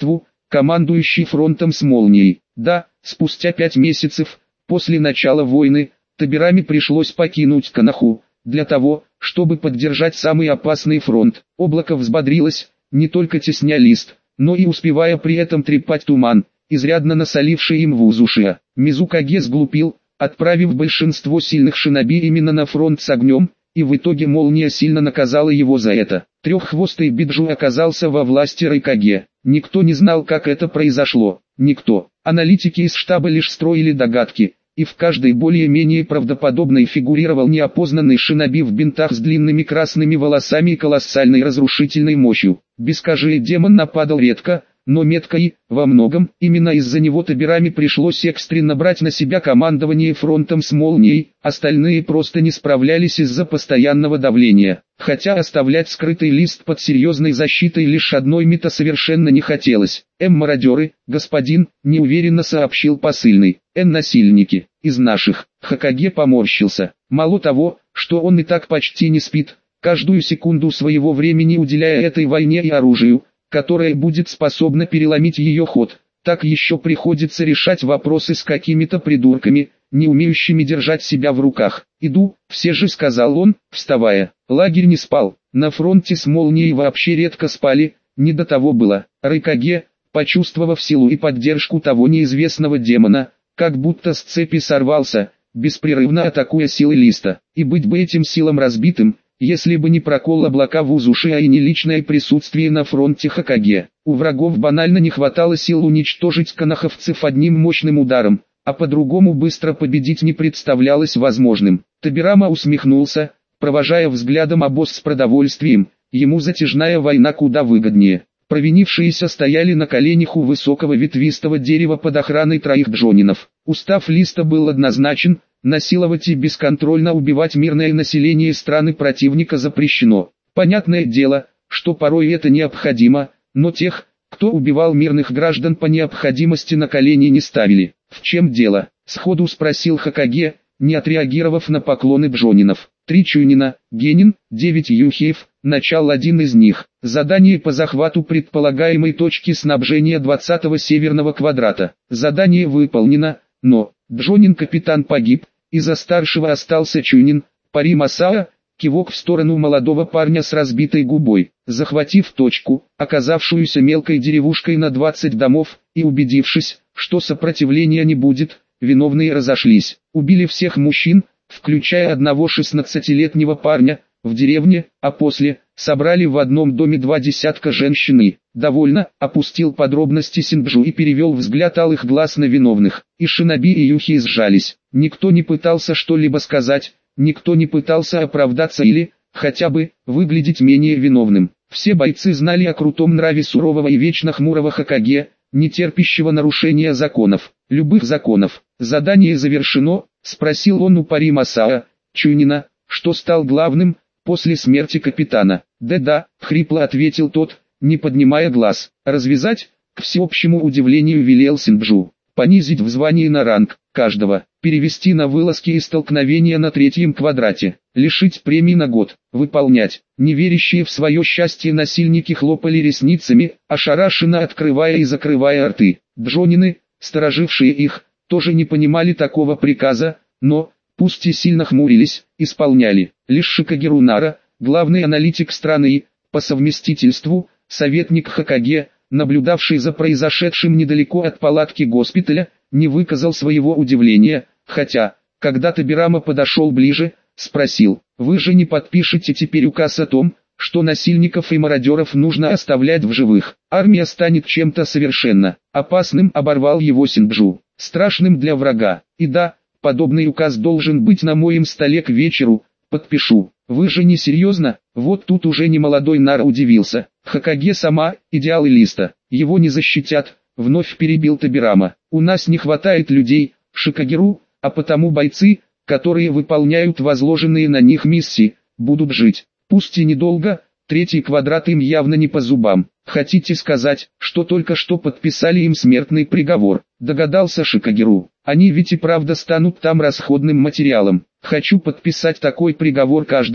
командующий фронтом с молнией. Да, спустя пять месяцев, после начала войны, Табирами пришлось покинуть Коноху, для того, чтобы поддержать самый опасный фронт. Облако взбодрилось, не только тесня лист, но и успевая при этом трепать туман, изрядно насоливший им Вузушия. Мизукаге сглупил, отправив большинство сильных шиноби именно на фронт с огнем, и в итоге молния сильно наказала его за это. Треххвостый Биджу оказался во власти Райкаге. Никто не знал, как это произошло. Никто. Аналитики из штаба лишь строили догадки, и в каждой более-менее правдоподобной фигурировал неопознанный шиноби в бинтах с длинными красными волосами и колоссальной разрушительной мощью. Бескажие демон нападал редко, но метко и, во многом, именно из-за него Табирами пришлось экстренно брать на себя командование фронтом с молнией, остальные просто не справлялись из-за постоянного давления. Хотя оставлять скрытый лист под серьезной защитой лишь одной мета совершенно не хотелось. «М-мародеры, господин», — неуверенно сообщил посыльный. «Н-насильники, из наших». Хокаге поморщился. Мало того, что он и так почти не спит, каждую секунду своего времени уделяя этой войне и оружию, которое будет способно переломить ее ход, так еще приходится решать вопросы с какими-то придурками, не умеющими держать себя в руках. «Иду», — все же сказал он, вставая. Лагерь не спал, на фронте с молнией вообще редко спали, не до того было. Райкаге, почувствовав силу и поддержку того неизвестного демона, как будто с цепи сорвался, беспрерывно атакуя силы листа. И быть бы этим силам разбитым, если бы не прокол облака Вузушия и не личное присутствие на фронте Хокаге. У врагов банально не хватало сил уничтожить коноховцев одним мощным ударом, а по-другому быстро победить не представлялось возможным. Табирама усмехнулся, провожая взглядом обоз с продовольствием, ему затяжная война куда выгоднее. Провинившиеся стояли на коленях у высокого ветвистого дерева под охраной троих джонинов. Устав листа был однозначен: насиловать и бесконтрольно убивать мирное население страны противника запрещено. Понятное дело, что порой это необходимо, но тех, кто убивал мирных граждан по необходимости, на колени не ставили. «В чем дело?» — сходу спросил Хокаге, не отреагировав на поклоны джонинов. «Три чунина, генин, девять юхиев, начал один из них. Задание по захвату предполагаемой точки снабжения двадцатого северного квадрата. Задание выполнено, но джонин-капитан погиб, из-за старшего остался чунин, Пари Масаа». Кивок в сторону молодого парня с разбитой губой. Захватив точку, оказавшуюся мелкой деревушкой на двадцать домов, и убедившись, что сопротивления не будет, виновные разошлись. Убили всех мужчин, включая одного шестнадцатилетнего парня, в деревне, а после, собрали в одном доме два десятка женщин. «Довольно», — опустил подробности Синджу и перевел взгляд алых глаз на виновных. И шиноби и юхи сжались. Никто не пытался что-либо сказать, никто не пытался оправдаться или, хотя бы, выглядеть менее виновным. Все бойцы знали о крутом нраве сурового и вечно хмурого Хокаге, не терпящего нарушения законов, любых законов. «Задание завершено?» — спросил он у Пари Масаа, чунина, что стал главным, после смерти капитана. «Да-да», — хрипло ответил тот, не поднимая глаз. «Развязать?» — к всеобщему удивлению велел Синджу. «Понизить в звании на ранг каждого, перевести на вылазки и столкновения на третьем квадрате, лишить премий на год, выполнять». Неверящие в свое счастье насильники хлопали ресницами, ошарашенно открывая и закрывая рты. Джонины, сторожившие их, тоже не понимали такого приказа, но, пусть и сильно хмурились, исполняли. Лишь Шикагеру Нара, главный аналитик страны и, по совместительству, советник Хокаге, наблюдавший за произошедшим недалеко от палатки госпиталя, не выказал своего удивления, хотя, когда Табирама подошел ближе, спросил: «Вы же не подпишете теперь указ о том, что насильников и мародеров нужно оставлять в живых? Армия станет чем-то совершенно опасным», — оборвал его Синджу, — «страшным для врага. И да, подобный указ должен быть на моем столе к вечеру, подпишу». «Вы же не серьезно?» Вот тут уже немолодой Нара удивился. «Хокаге сама, идеалы листа, его не защитят», — вновь перебил Табирама. «У нас не хватает людей, Шикагеру, а потому бойцы, которые выполняют возложенные на них миссии, будут жить. Пусть и недолго, третий квадрат им явно не по зубам». «Хотите сказать, что только что подписали им смертный приговор?» — догадался Шикагеру. «Они ведь и правда станут там расходным материалом. Хочу подписать такой приговор каждому,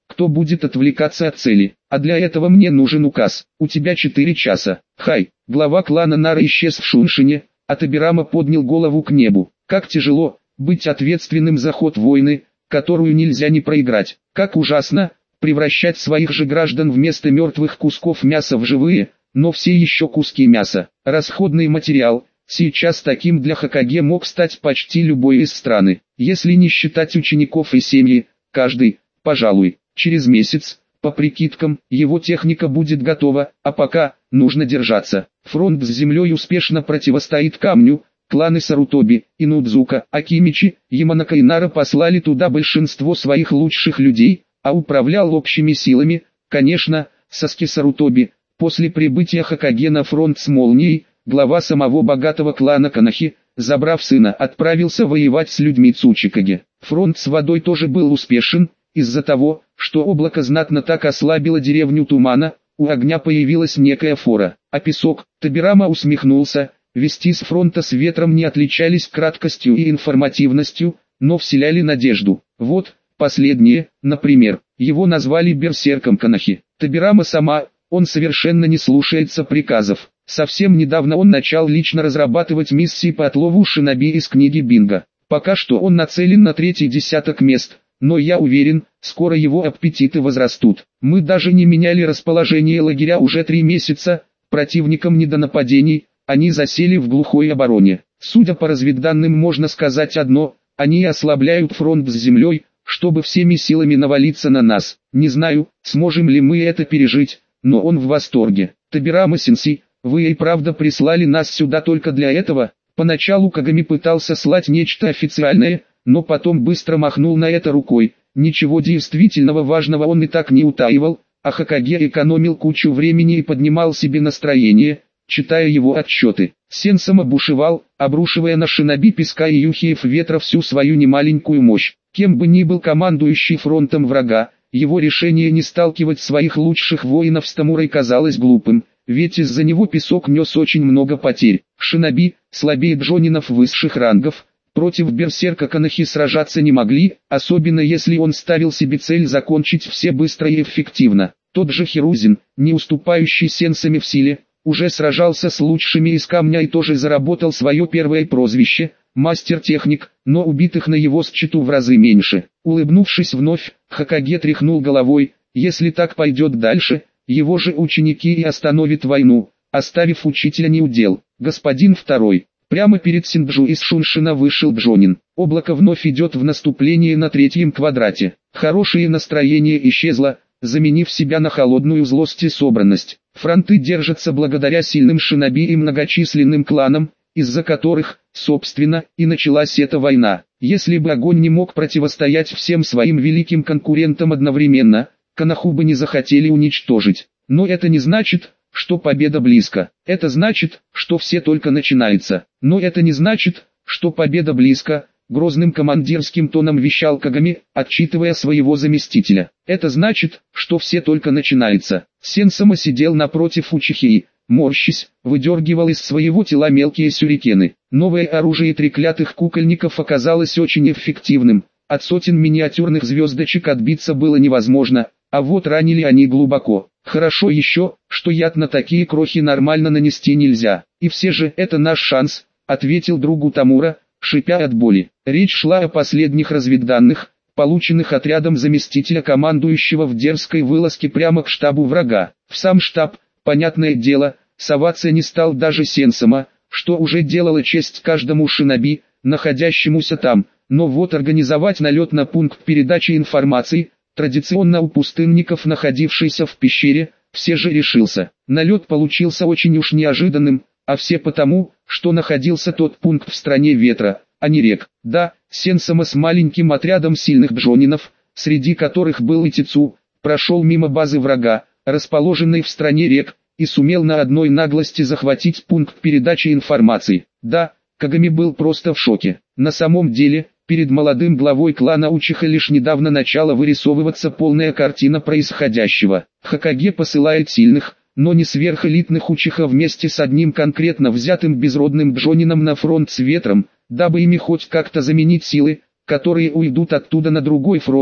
кто будет отвлекаться от цели. А для этого мне нужен указ. У тебя четыре часа. Хай, глава клана Нара исчез в Шуншине, а Табирама поднял голову к небу. Как тяжело быть ответственным за ход войны, которую нельзя не проиграть. Как ужасно превращать своих же граждан вместо мертвых кусков мяса в живые, но все еще куски мяса. Расходный материал. Сейчас таким для Хокаге мог стать почти любой из страны. Если не считать учеников и семьи, каждый, пожалуй, через месяц, по прикидкам, его техника будет готова, а пока, нужно держаться. Фронт с землей успешно противостоит камню. Кланы Сарутоби, Инудзука, Акимичи, Яманака и Нара послали туда большинство своих лучших людей, а управлял общими силами, конечно, Саски Сарутоби. После прибытия Хокаге на фронт с Молнией, глава самого богатого клана Канахи, забрав сына, отправился воевать с людьми Цучикаге. Фронт с водой тоже был успешен, из-за того, что облако знатно так ослабило деревню Тумана, у огня появилась некая фора. А песок, Табирама усмехнулся, вести с фронта с ветром не отличались краткостью и информативностью, но вселяли надежду. Вот, последнее, например, его назвали берсерком Канахи. Табирама сама, он совершенно не слушается приказов. Совсем недавно он начал лично разрабатывать миссии по отлову шиноби из книги Бинго. Пока что он нацелен на третий десяток мест, но я уверен, скоро его аппетиты возрастут. Мы даже не меняли расположение лагеря уже три месяца, противникам не до нападений, они засели в глухой обороне. Судя по разведданным можно сказать одно, они ослабляют фронт с землей, чтобы всеми силами навалиться на нас. Не знаю, сможем ли мы это пережить, но он в восторге. Табирама-сенсей, вы и правда прислали нас сюда только для этого? Поначалу Кагами пытался слать нечто официальное, но потом быстро махнул на это рукой. Ничего действительного важного он и так не утаивал, а Хокаге экономил кучу времени и поднимал себе настроение, читая его отчеты. Сенсама бушевал, обрушивая на шиноби песка и юхиев ветра всю свою немаленькую мощь. Кем бы ни был командующий фронтом врага, его решение не сталкивать своих лучших воинов с Тамурой казалось глупым, ведь из-за него песок нес очень много потерь. Шиноби, слабее джонинов высших рангов, против берсерка Канахи сражаться не могли, особенно если он ставил себе цель закончить все быстро и эффективно. Тот же Хирузин, не уступающий сенсами в силе, уже сражался с лучшими из камня и тоже заработал свое первое прозвище – мастер-техник, но убитых на его счету в разы меньше. Улыбнувшись вновь, Хокаге тряхнул головой, если так пойдет дальше, его же ученики и остановят войну, оставив учителя неудел. Господин второй. Прямо перед Синджу из Шуншина вышел Джонин. Облако вновь идет в наступление на третьем квадрате. Хорошее настроение исчезло, заменив себя на холодную злость и собранность. Фронты держатся благодаря сильным шиноби и многочисленным кланам, из-за которых, собственно, и началась эта война. Если бы огонь не мог противостоять всем своим великим конкурентам одновременно, Канаху бы не захотели уничтожить. Но это не значит, что победа близко. Это значит, что все только начинается. Но это не значит, что победа близко, грозным командирским тоном вещал Кагами, отчитывая своего заместителя. Это значит, что все только начинается. Сенсама сидел напротив Учихии, морщись, выдергивал из своего тела мелкие сюрикены. Новое оружие треклятых кукольников оказалось очень эффективным. От сотен миниатюрных звездочек отбиться было невозможно, а вот ранили они глубоко. Хорошо еще, что яд на такие крохи нормально нанести нельзя. И все же это наш шанс, ответил другу Тамура, шипя от боли. Речь шла о последних разведданных, полученных отрядом заместителя командующего в дерзкой вылазке прямо к штабу врага. В сам штаб, понятное дело, соваться не стал даже Сенсама, что уже делало честь каждому шиноби, находящемуся там, но вот организовать налет на пункт передачи информации, традиционно у пустынников, находившийся в пещере, все же решился. Налет получился очень уж неожиданным, а все потому, что находился тот пункт в стране ветра, а не рек. Да, Сенсама с маленьким отрядом сильных джонинов, среди которых был и Тицу, прошел мимо базы врага, расположенной в стране рек, и сумел на одной наглости захватить пункт передачи информации. Да, Кагами был просто в шоке. На самом деле, перед молодым главой клана Учиха лишь недавно начала вырисовываться полная картина происходящего. Хокаге посылает сильных, но не сверхэлитных Учиха вместе с одним конкретно взятым безродным джонином на фронт с ветром, дабы ими хоть как-то заменить силы, которые уйдут оттуда на другой фронт,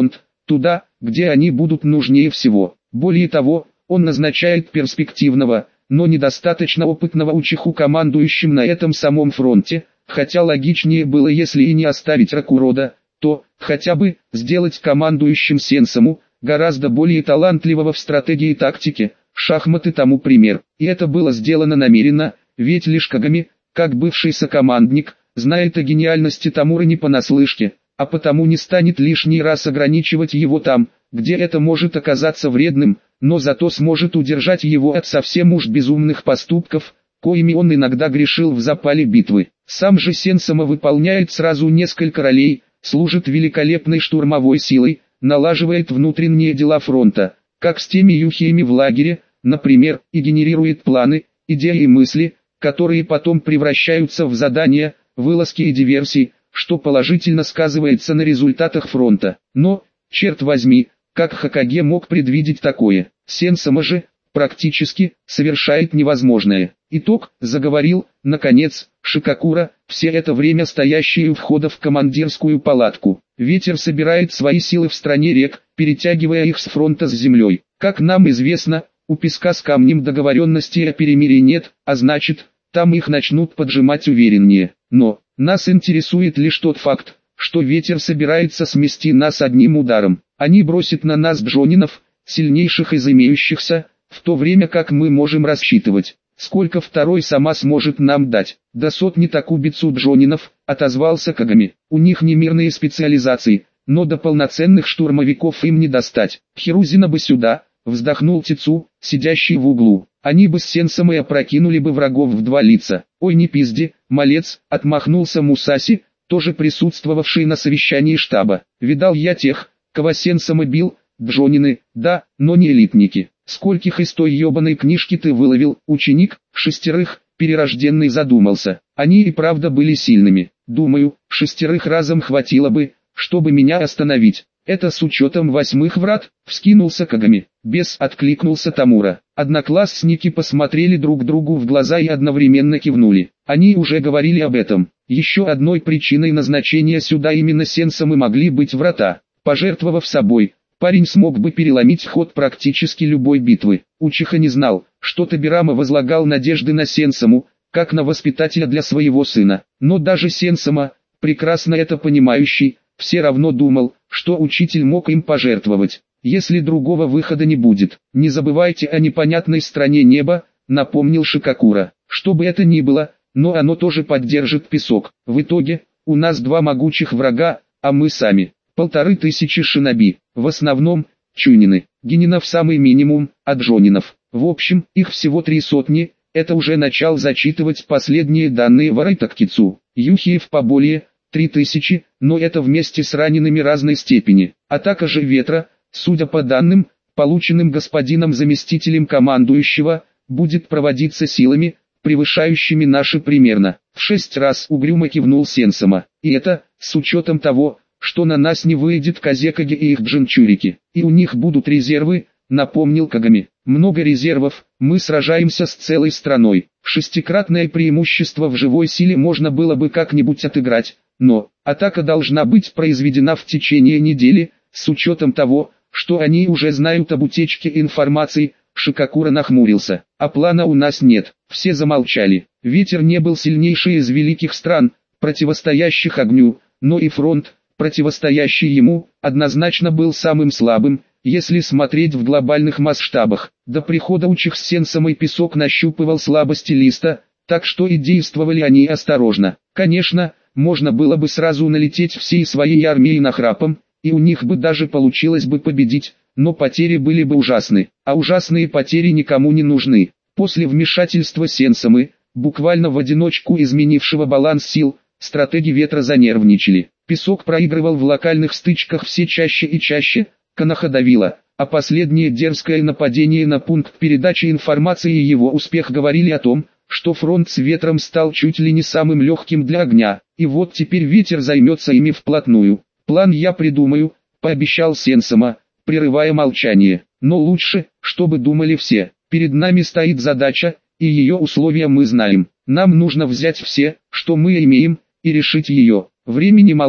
туда, где они будут нужнее всего. Более того, он назначает перспективного, но недостаточно опытного учиху командующим на этом самом фронте, хотя логичнее было, если и не оставить Ракурода, то, хотя бы, сделать командующим Сенсому, гораздо более талантливого в стратегии и тактике, шахматы тому пример. И это было сделано намеренно, ведь лишь Кагами, как бывший сокомандник, знает о гениальности Тамура не понаслышке, а потому не станет лишний раз ограничивать его там, где это может оказаться вредным, но зато сможет удержать его от совсем уж безумных поступков, коими он иногда грешил в запале битвы. Сам же Сенсама выполняет сразу несколько ролей, служит великолепной штурмовой силой, налаживает внутренние дела фронта, как с теми юхиями в лагере, например, и генерирует планы, идеи и мысли, которые потом превращаются в задания, вылазки и диверсии, что положительно сказывается на результатах фронта. Но, черт возьми, как Хокаге мог предвидеть такое? Сенсама же, практически, совершает невозможное. Итог, заговорил, наконец, Шикакура, все это время стоящий у входа в командирскую палатку. Ветер собирает свои силы в стране рек, перетягивая их с фронта с землей. Как нам известно, у песка с камнем договоренности о перемирии нет, а значит, там их начнут поджимать увереннее. Но, нас интересует лишь тот факт, что ветер собирается смести нас одним ударом. Они бросят на нас джонинов, сильнейших из имеющихся, в то время как мы можем рассчитывать, сколько второй сама сможет нам дать. До сотни такубицу джонинов, отозвался Кагами. У них не мирные специализации, но до полноценных штурмовиков им не достать. Хирузина бы сюда, вздохнул Тицу, сидящий в углу. Они бы с Сенсамой опрокинули бы врагов в два лица. Ой, не пизди, малец, отмахнулся Мусаси, тоже присутствовавший на совещании штаба. Видал я тех, кого Сенсама бил, джонины, да, но не элитники. Скольких из той ебаной книжки ты выловил, ученик? Шестерых. Перерожденный задумался. Они и правда были сильными. Думаю, шестерых разом хватило бы, чтобы меня остановить. Это с учетом восьмых врат, вскинулся Кагами. Бес, откликнулся Тамура. Одноклассники посмотрели друг другу в глаза и одновременно кивнули. Они уже говорили об этом. Еще одной причиной назначения сюда именно Сенсамы могли быть врата. Пожертвовав собой, парень смог бы переломить ход практически любой битвы. Учиха не знал, что Табирама возлагал надежды на Сенсаму, как на воспитателя для своего сына. Но даже Сенсама, прекрасно это понимающий, все равно думал, что учитель мог им пожертвовать, если другого выхода не будет. Не забывайте о непонятной стране неба, напомнил Шикакура. Что бы это ни было, но оно тоже поддержит песок. В итоге, у нас два могучих врага, а мы сами. Полторы тысячи шиноби, в основном, чунины. Генинов самый минимум, а джонинов. В общем, их всего три сотни, это уже начал зачитывать последние данные Варайтаккицу. Юхиев поболее, три тысячи, но это вместе с ранеными разной степени. Атака же ветра, судя по данным, полученным господином заместителем командующего, будет проводиться силами, превышающими наши примерно в шесть раз, угрюмо кивнул Сенсама. И это, с учетом того, что на нас не выйдет Казекаги и их джинчурики, и у них будут резервы, напомнил Кагами. Много резервов, мы сражаемся с целой страной. Шестикратное преимущество в живой силе можно было бы как-нибудь отыграть, но атака должна быть произведена в течение недели, с учетом того, что они уже знают об утечке информации. Шикакура нахмурился. А плана у нас нет. Все замолчали. Ветер не был сильнейший из великих стран, противостоящих огню, но и фронт, противостоящий ему, однозначно был самым слабым, если смотреть в глобальных масштабах. До прихода учих с Сенсамой песок нащупывал слабости листа, так что и действовали они осторожно. Конечно, можно было бы сразу налететь всей своей армией нахрапом, и у них бы даже получилось бы победить, но потери были бы ужасны, а ужасные потери никому не нужны. После вмешательства Сенсамы, буквально в одиночку изменившего баланс сил, стратеги ветра занервничали. Песок проигрывал в локальных стычках все чаще и чаще, Коноха давила, а последнее дерзкое нападение на пункт передачи информации и его успех говорили о том, что фронт с ветром стал чуть ли не самым легким для огня, и вот теперь ветер займется ими вплотную. План я придумаю, пообещал Сенсама, прерывая молчание, но лучше, чтобы думали все. Перед нами стоит задача, и ее условия мы знаем. Нам нужно взять все, что мы имеем, и решить ее. Времени мало.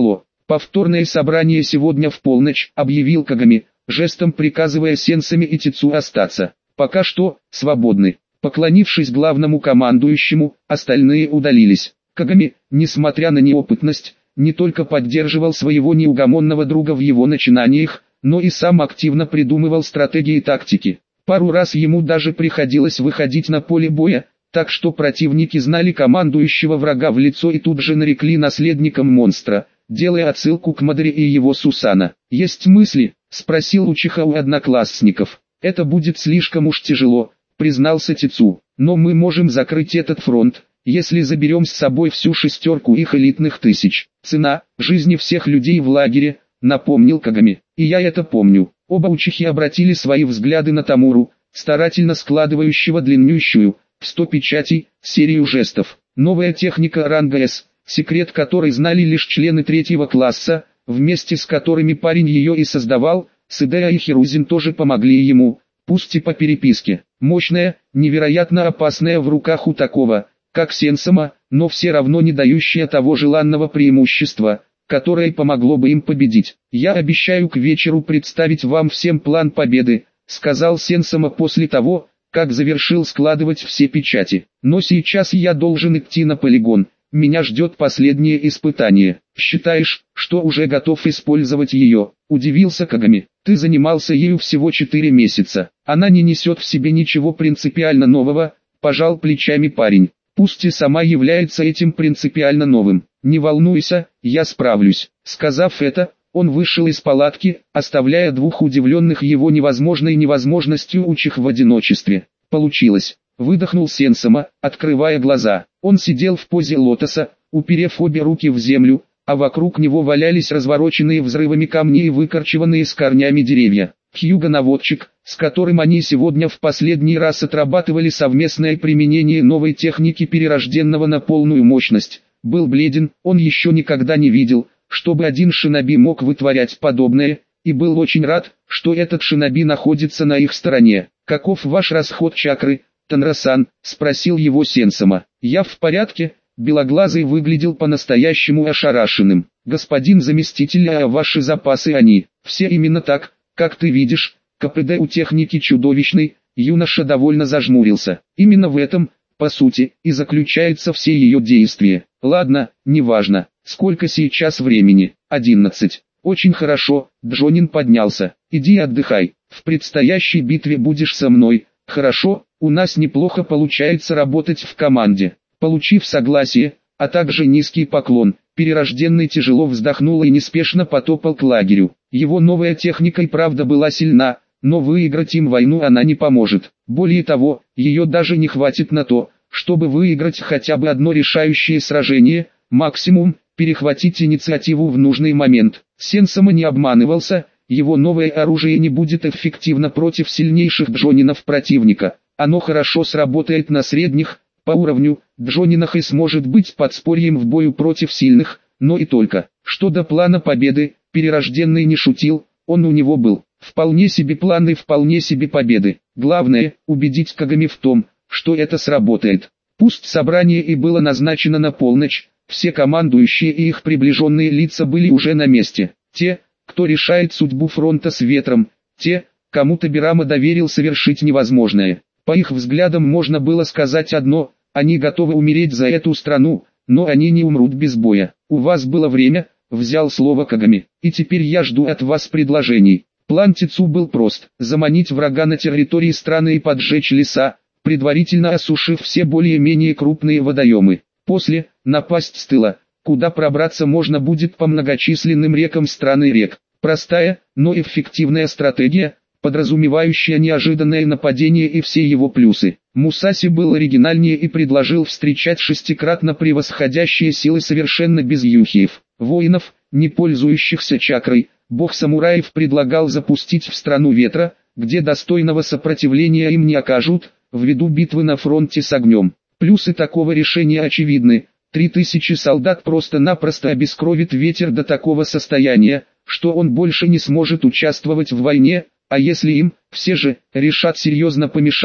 «Повторное собрание сегодня в полночь», — объявил Кагами, жестом приказывая Сенсами и Тицу остаться. «Пока что, свободны». Поклонившись главному командующему, остальные удалились. Кагами, несмотря на неопытность, не только поддерживал своего неугомонного друга в его начинаниях, но и сам активно придумывал стратегии и тактики. Пару раз ему даже приходилось выходить на поле боя, так что противники знали командующего врага в лицо и тут же нарекли наследником монстра, делая отсылку к Мадере и его Сусана. «Есть мысли?» — спросил Учиха у одноклассников. «Это будет слишком уж тяжело», — признался Тицу. «Но мы можем закрыть этот фронт, если заберем с собой всю шестерку их элитных тысяч. Цена — жизни всех людей в лагере», — напомнил Кагами. «И я это помню». Оба Учихи обратили свои взгляды на Тамуру, старательно складывающего длиннющую, в сто печатей, серию жестов. Новая техника ранга С, секрет которой знали лишь члены третьего класса, вместе с которыми парень ее и создавал, Сидея и Хирузин тоже помогли ему, пусть и по переписке. Мощная, невероятно опасная в руках у такого, как Сенсама, но все равно не дающая того желанного преимущества, которое помогло бы им победить. «Я обещаю к вечеру представить вам всем план победы», — сказал Сенсама после того, как завершил складывать все печати. «Но сейчас я должен идти на полигон, меня ждет последнее испытание». «Считаешь, что уже готов использовать ее?» — удивился Кагами. «Ты занимался ею всего четыре месяца. Она не несет в себе ничего принципиально нового», — пожал плечами парень. «Пусть и сама является этим принципиально новым. Не волнуйся, я справлюсь». Сказав это, он вышел из палатки, оставляя двух удивленных его невозможной невозможностью Учих в одиночестве. «Получилось», — выдохнул Сенсама, открывая глаза. Он сидел в позе лотоса, уперев обе руки в землю, а вокруг него валялись развороченные взрывами камни и выкорчеванные с корнями деревья. Хьюго-наводчик, с которым они сегодня в последний раз отрабатывали совместное применение новой техники перерожденного на полную мощность, был бледен, он еще никогда не видел, чтобы один шиноби мог вытворять подобное, и был очень рад, что этот шиноби находится на их стороне. «Каков ваш расход чакры, Танра-сан?» — спросил его Сенсама. «Я в порядке». Белоглазый выглядел по-настоящему ошарашенным. «Господин заместитель, а ваши запасы они, все именно так, как ты видишь, КПД у техники чудовищный», юноша довольно зажмурился. «Именно в этом, по сути, и заключаются все ее действия». «Ладно, неважно, сколько сейчас времени?» «Одиннадцать». «Очень хорошо», Джонин поднялся. «Иди отдыхай, в предстоящей битве будешь со мной». «Хорошо, у нас неплохо получается работать в команде». Получив согласие, а также низкий поклон, перерожденный тяжело вздохнул и неспешно потопал к лагерю. Его новая техника и правда была сильна, но выиграть им войну она не поможет. Более того, ее даже не хватит на то, чтобы выиграть хотя бы одно решающее сражение, максимум, перехватить инициативу в нужный момент. Сенсама не обманывался, его новое оружие не будет эффективно против сильнейших джонинов противника. Оно хорошо сработает на средних, по уровню, джонинах и сможет быть подспорьем в бою против сильных, но и только. Что до плана победы, перерожденный не шутил, он у него был. Вполне себе план и вполне себе победы. Главное, убедить Кагами в том, что это сработает. Пусть собрание и было назначено на полночь, все командующие и их приближенные лица были уже на месте. Те, кто решает судьбу фронта с ветром, те, кому Табирама доверил совершить невозможное. По их взглядам можно было сказать одно: они готовы умереть за эту страну, но они не умрут без боя. «У вас было время», — взял слово Кагами, — «и теперь я жду от вас предложений». План Тицу был прост: заманить врага на территории страны и поджечь леса, предварительно осушив все более-менее крупные водоемы. После, напасть с тыла, куда пробраться можно будет по многочисленным рекам страны рек. Простая, но эффективная стратегия, подразумевающая неожиданное нападение и все его плюсы. Мусаси был оригинальнее и предложил встречать шестикратно превосходящие силы совершенно без юхиев. Воинов, не пользующихся чакрой, бог самураев предлагал запустить в страну ветра, где достойного сопротивления им не окажут, ввиду битвы на фронте с огнем. Плюсы такого решения очевидны. Три тысячи солдат просто-напросто обескровит ветер до такого состояния, что он больше не сможет участвовать в войне, а если им, все же, решат серьезно помешать,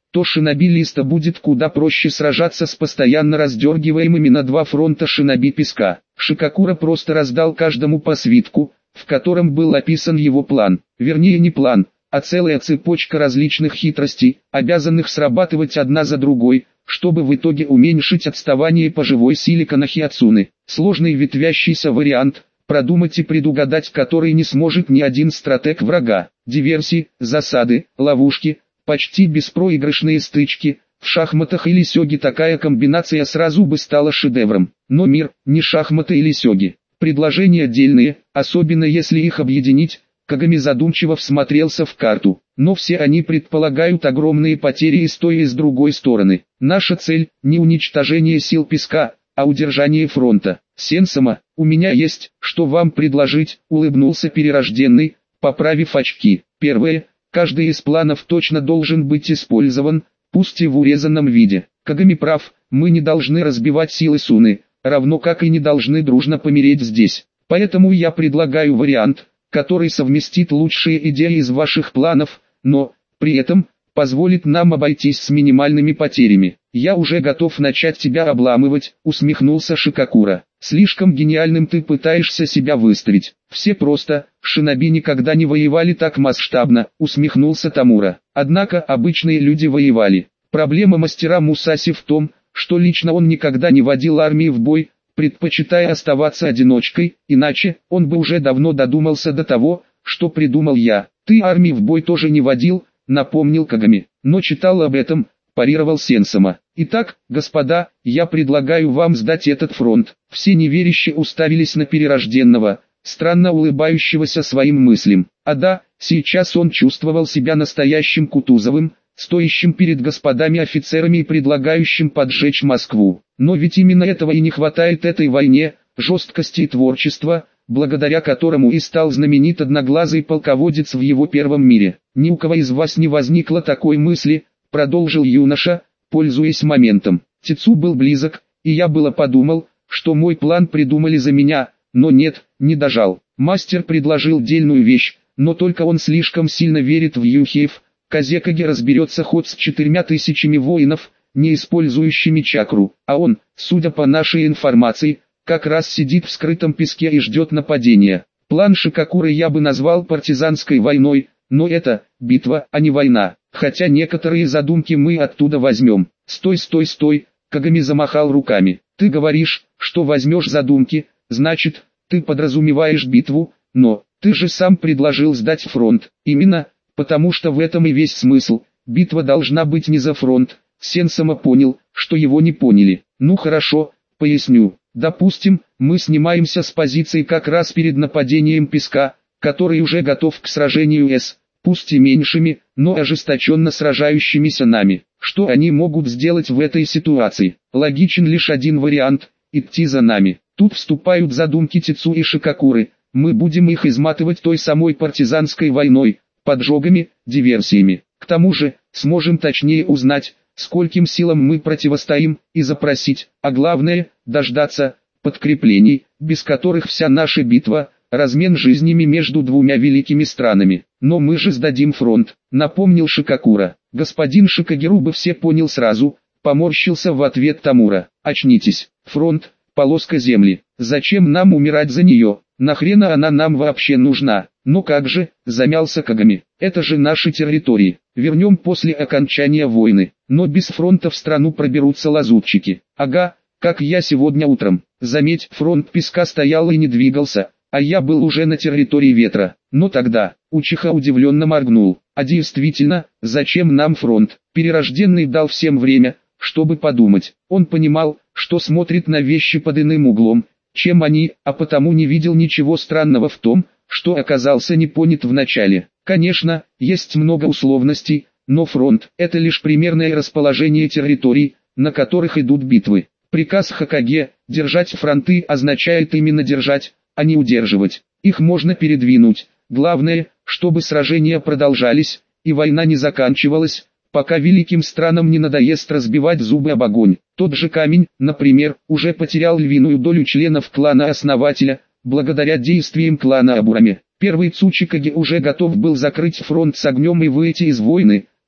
то шиноби Листа будет куда проще сражаться с постоянно раздергиваемыми на два фронта шиноби Песка. Шикакура просто раздал каждому по свитку, в котором был описан его план, вернее не план, а целая цепочка различных хитростей, обязанных срабатывать одна за другой, чтобы в итоге уменьшить отставание по живой силе Канахиацуны. Сложный ветвящийся вариант, продумать и предугадать который не сможет ни один стратег врага. Диверсии, засады, ловушки, почти беспроигрышные стычки. В шахматах или сёги такая комбинация сразу бы стала шедевром. Но мир, не шахматы или сёги. Предложения отдельные, особенно если их объединить. Кагами задумчиво всмотрелся в карту, но все они предполагают огромные потери и с той и с другой стороны. Наша цель – не уничтожение сил Песка, а удержание фронта. Сенсама, у меня есть, что вам предложить, улыбнулся Перерожденный, поправив очки. Первое, каждый из планов точно должен быть использован, пусть и в урезанном виде. Кагами прав, мы не должны разбивать силы Суны, равно как и не должны дружно помереть здесь. Поэтому я предлагаю вариант, который совместит лучшие идеи из ваших планов, но, при этом, позволит нам обойтись с минимальными потерями. Я уже готов начать тебя обламывать, усмехнулся Шикакура. Слишком гениальным ты пытаешься себя выставить. Все просто, шиноби никогда не воевали так масштабно, усмехнулся Тамура. Однако обычные люди воевали. Проблема мастера Мусаси в том, что лично он никогда не водил армии в бой, предпочитая оставаться одиночкой, иначе он бы уже давно додумался до того, что придумал я. Ты армии в бой тоже не водил, напомнил Кагами, но читал об этом, парировал Сенсама. Итак, господа, я предлагаю вам сдать этот фронт. Все неверяще уставились на Перерожденного, странно улыбающегося своим мыслям. А да, сейчас он чувствовал себя настоящим Кутузовым, стоящим перед господами офицерами и предлагающим поджечь Москву. Но ведь именно этого и не хватает этой войне, жесткости и творчества, благодаря которому и стал знаменит одноглазый полководец в его первом мире. Ни у кого из вас не возникло такой мысли, продолжил юноша, пользуясь моментом. Тицу был близок, и я было подумал, что мой план придумали за меня, но нет, не дожал. Мастер предложил дельную вещь, но только он слишком сильно верит в Юхиев. Казекаги разберется хоть с четырьмя тысячами воинов, не использующими чакру, а он, судя по нашей информации, как раз сидит в скрытом песке и ждет нападения. План Шикакуры я бы назвал партизанской войной, но это битва, а не война, хотя некоторые задумки мы оттуда возьмем. Стой, стой, стой, Кагами замахал руками. Ты говоришь, что возьмешь задумки, значит, ты подразумеваешь битву, но ты же сам предложил сдать фронт. Именно, потому что в этом и весь смысл. Битва должна быть не за фронт. Сенсама понял, что его не поняли. Ну хорошо, поясню. Допустим, мы снимаемся с позиции как раз перед нападением Песка, который уже готов к сражению с, пусть и меньшими, но ожесточенно сражающимися нами. Что они могут сделать в этой ситуации? Логичен лишь один вариант – идти за нами. Тут вступают задумки Тицу и Шикакуры. Мы будем их изматывать той самой партизанской войной, поджогами, диверсиями. К тому же, сможем точнее узнать, скольким силам мы противостоим, и запросить, а главное, дождаться, подкреплений, без которых вся наша битва, размен жизнями между двумя великими странами. Но мы же сдадим фронт, напомнил Шикакура. Господин Шикагеру бы все понял сразу, поморщился в ответ Тамура. Очнитесь, фронт, полоска земли, зачем нам умирать за нее, нахрена она нам вообще нужна? Ну как же, замялся Кагами, это же наши территории, вернем после окончания войны, но без фронта в страну проберутся лазутчики. Ага, как я сегодня утром, заметь, фронт Песка стоял и не двигался, а я был уже на территории ветра. Но тогда, Учиха удивленно моргнул, а действительно, зачем нам фронт? Перерожденный дал всем время, чтобы подумать. Он понимал, что смотрит на вещи под иным углом, чем они, а потому не видел ничего странного в том, что оказался не понят в начале. Конечно, есть много условностей, но фронт – это лишь примерное расположение территорий, на которых идут битвы. Приказ Хокаге «держать фронты» означает именно держать, а не удерживать. Их можно передвинуть. Главное, чтобы сражения продолжались, и война не заканчивалась, пока великим странам не надоест разбивать зубы об огонь. Тот же камень, например, уже потерял львиную долю членов клана-основателя, благодаря действиям клана Абураме. Первый Цучикаги уже готов был закрыть фронт с огнем и выйти из войны,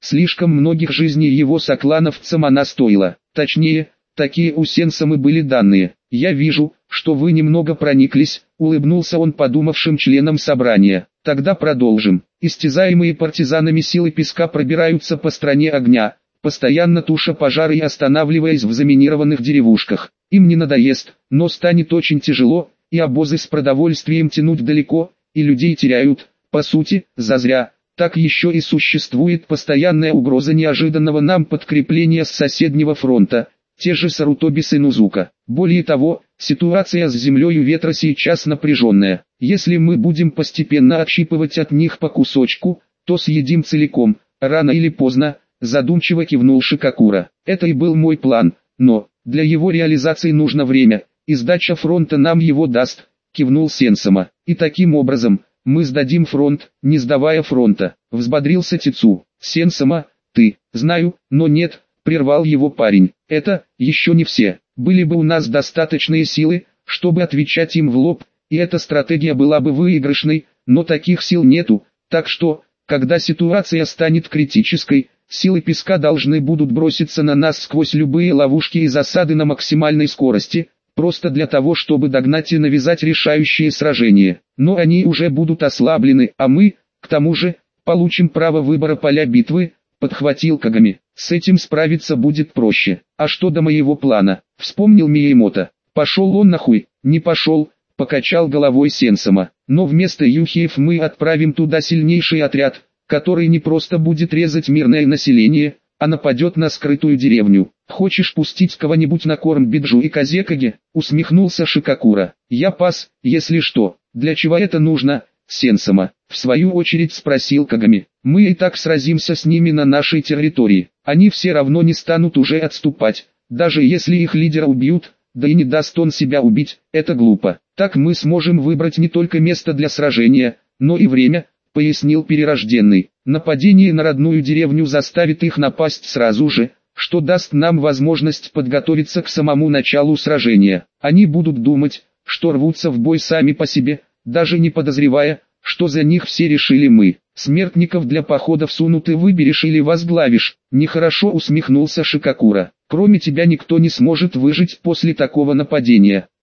Слишком многих жизней его соклановцам она стоила. Точнее, такие у Сенсомы были данные. «Я вижу, что вы немного прониклись», — улыбнулся он подумавшим членам собрания. «Тогда продолжим. Истязаемые партизанами силы песка пробираются по стране огня, постоянно туша пожары и останавливаясь в заминированных деревушках. Им не надоест, но станет очень тяжело, и обозы с продовольствием тянуть далеко, и людей теряют, по сути, зазря. Так еще и существует постоянная угроза неожиданного нам подкрепления с соседнего фронта, те же Сарутобис и Нузука. Более того, ситуация с землей у ветра сейчас напряженная. Если мы будем постепенно отщипывать от них по кусочку, то съедим целиком, рано или поздно», — задумчиво кивнул Шикакура. «Это и был мой план, но для его реализации нужно время, и сдача фронта нам его даст», — кивнул Сенсома. «И таким образом, мы сдадим фронт, не сдавая фронта», — взбодрился Тицу. «Сенсома, ты, знаю, но нет», — прервал его парень. «Это еще не все. Были бы у нас достаточные силы, чтобы отвечать им в лоб, и эта стратегия была бы выигрышной, но таких сил нету, так что, когда ситуация станет критической, силы песка должны будут броситься на нас сквозь любые ловушки и засады на максимальной скорости, просто для того, чтобы догнать и навязать решающие сражения. Но они уже будут ослаблены, а мы, к тому же, получим право выбора поля битвы», — подхватил Кагами. «С этим справиться будет проще. А что до моего плана?» — вспомнил Миямото. «Пошел он нахуй?» «Не пошел», — покачал головой Сенсома. «Но вместо юхиев мы отправим туда сильнейший отряд, который не просто будет резать мирное население, а нападет на скрытую деревню. Хочешь пустить кого-нибудь на корм Биджу и Казекаге?» — усмехнулся Шикакура. «Я пас, если что. Для чего это нужно?» Сенсома, в свою очередь, спросил Кагами. «Мы и так сразимся с ними на нашей территории. Они все равно не станут уже отступать, даже если их лидера убьют, да и не даст он себя убить, это глупо. Так мы сможем выбрать не только место для сражения, но и время», — пояснил Перерожденный. «Нападение на родную деревню заставит их напасть сразу же, что даст нам возможность подготовиться к самому началу сражения. Они будут думать, что рвутся в бой сами по себе, даже не подозревая, что за них все решили мы. Смертников для похода всуну ты выберешь или возглавишь?» Нехорошо усмехнулся Шикакура. «Кроме тебя никто не сможет выжить после такого нападения.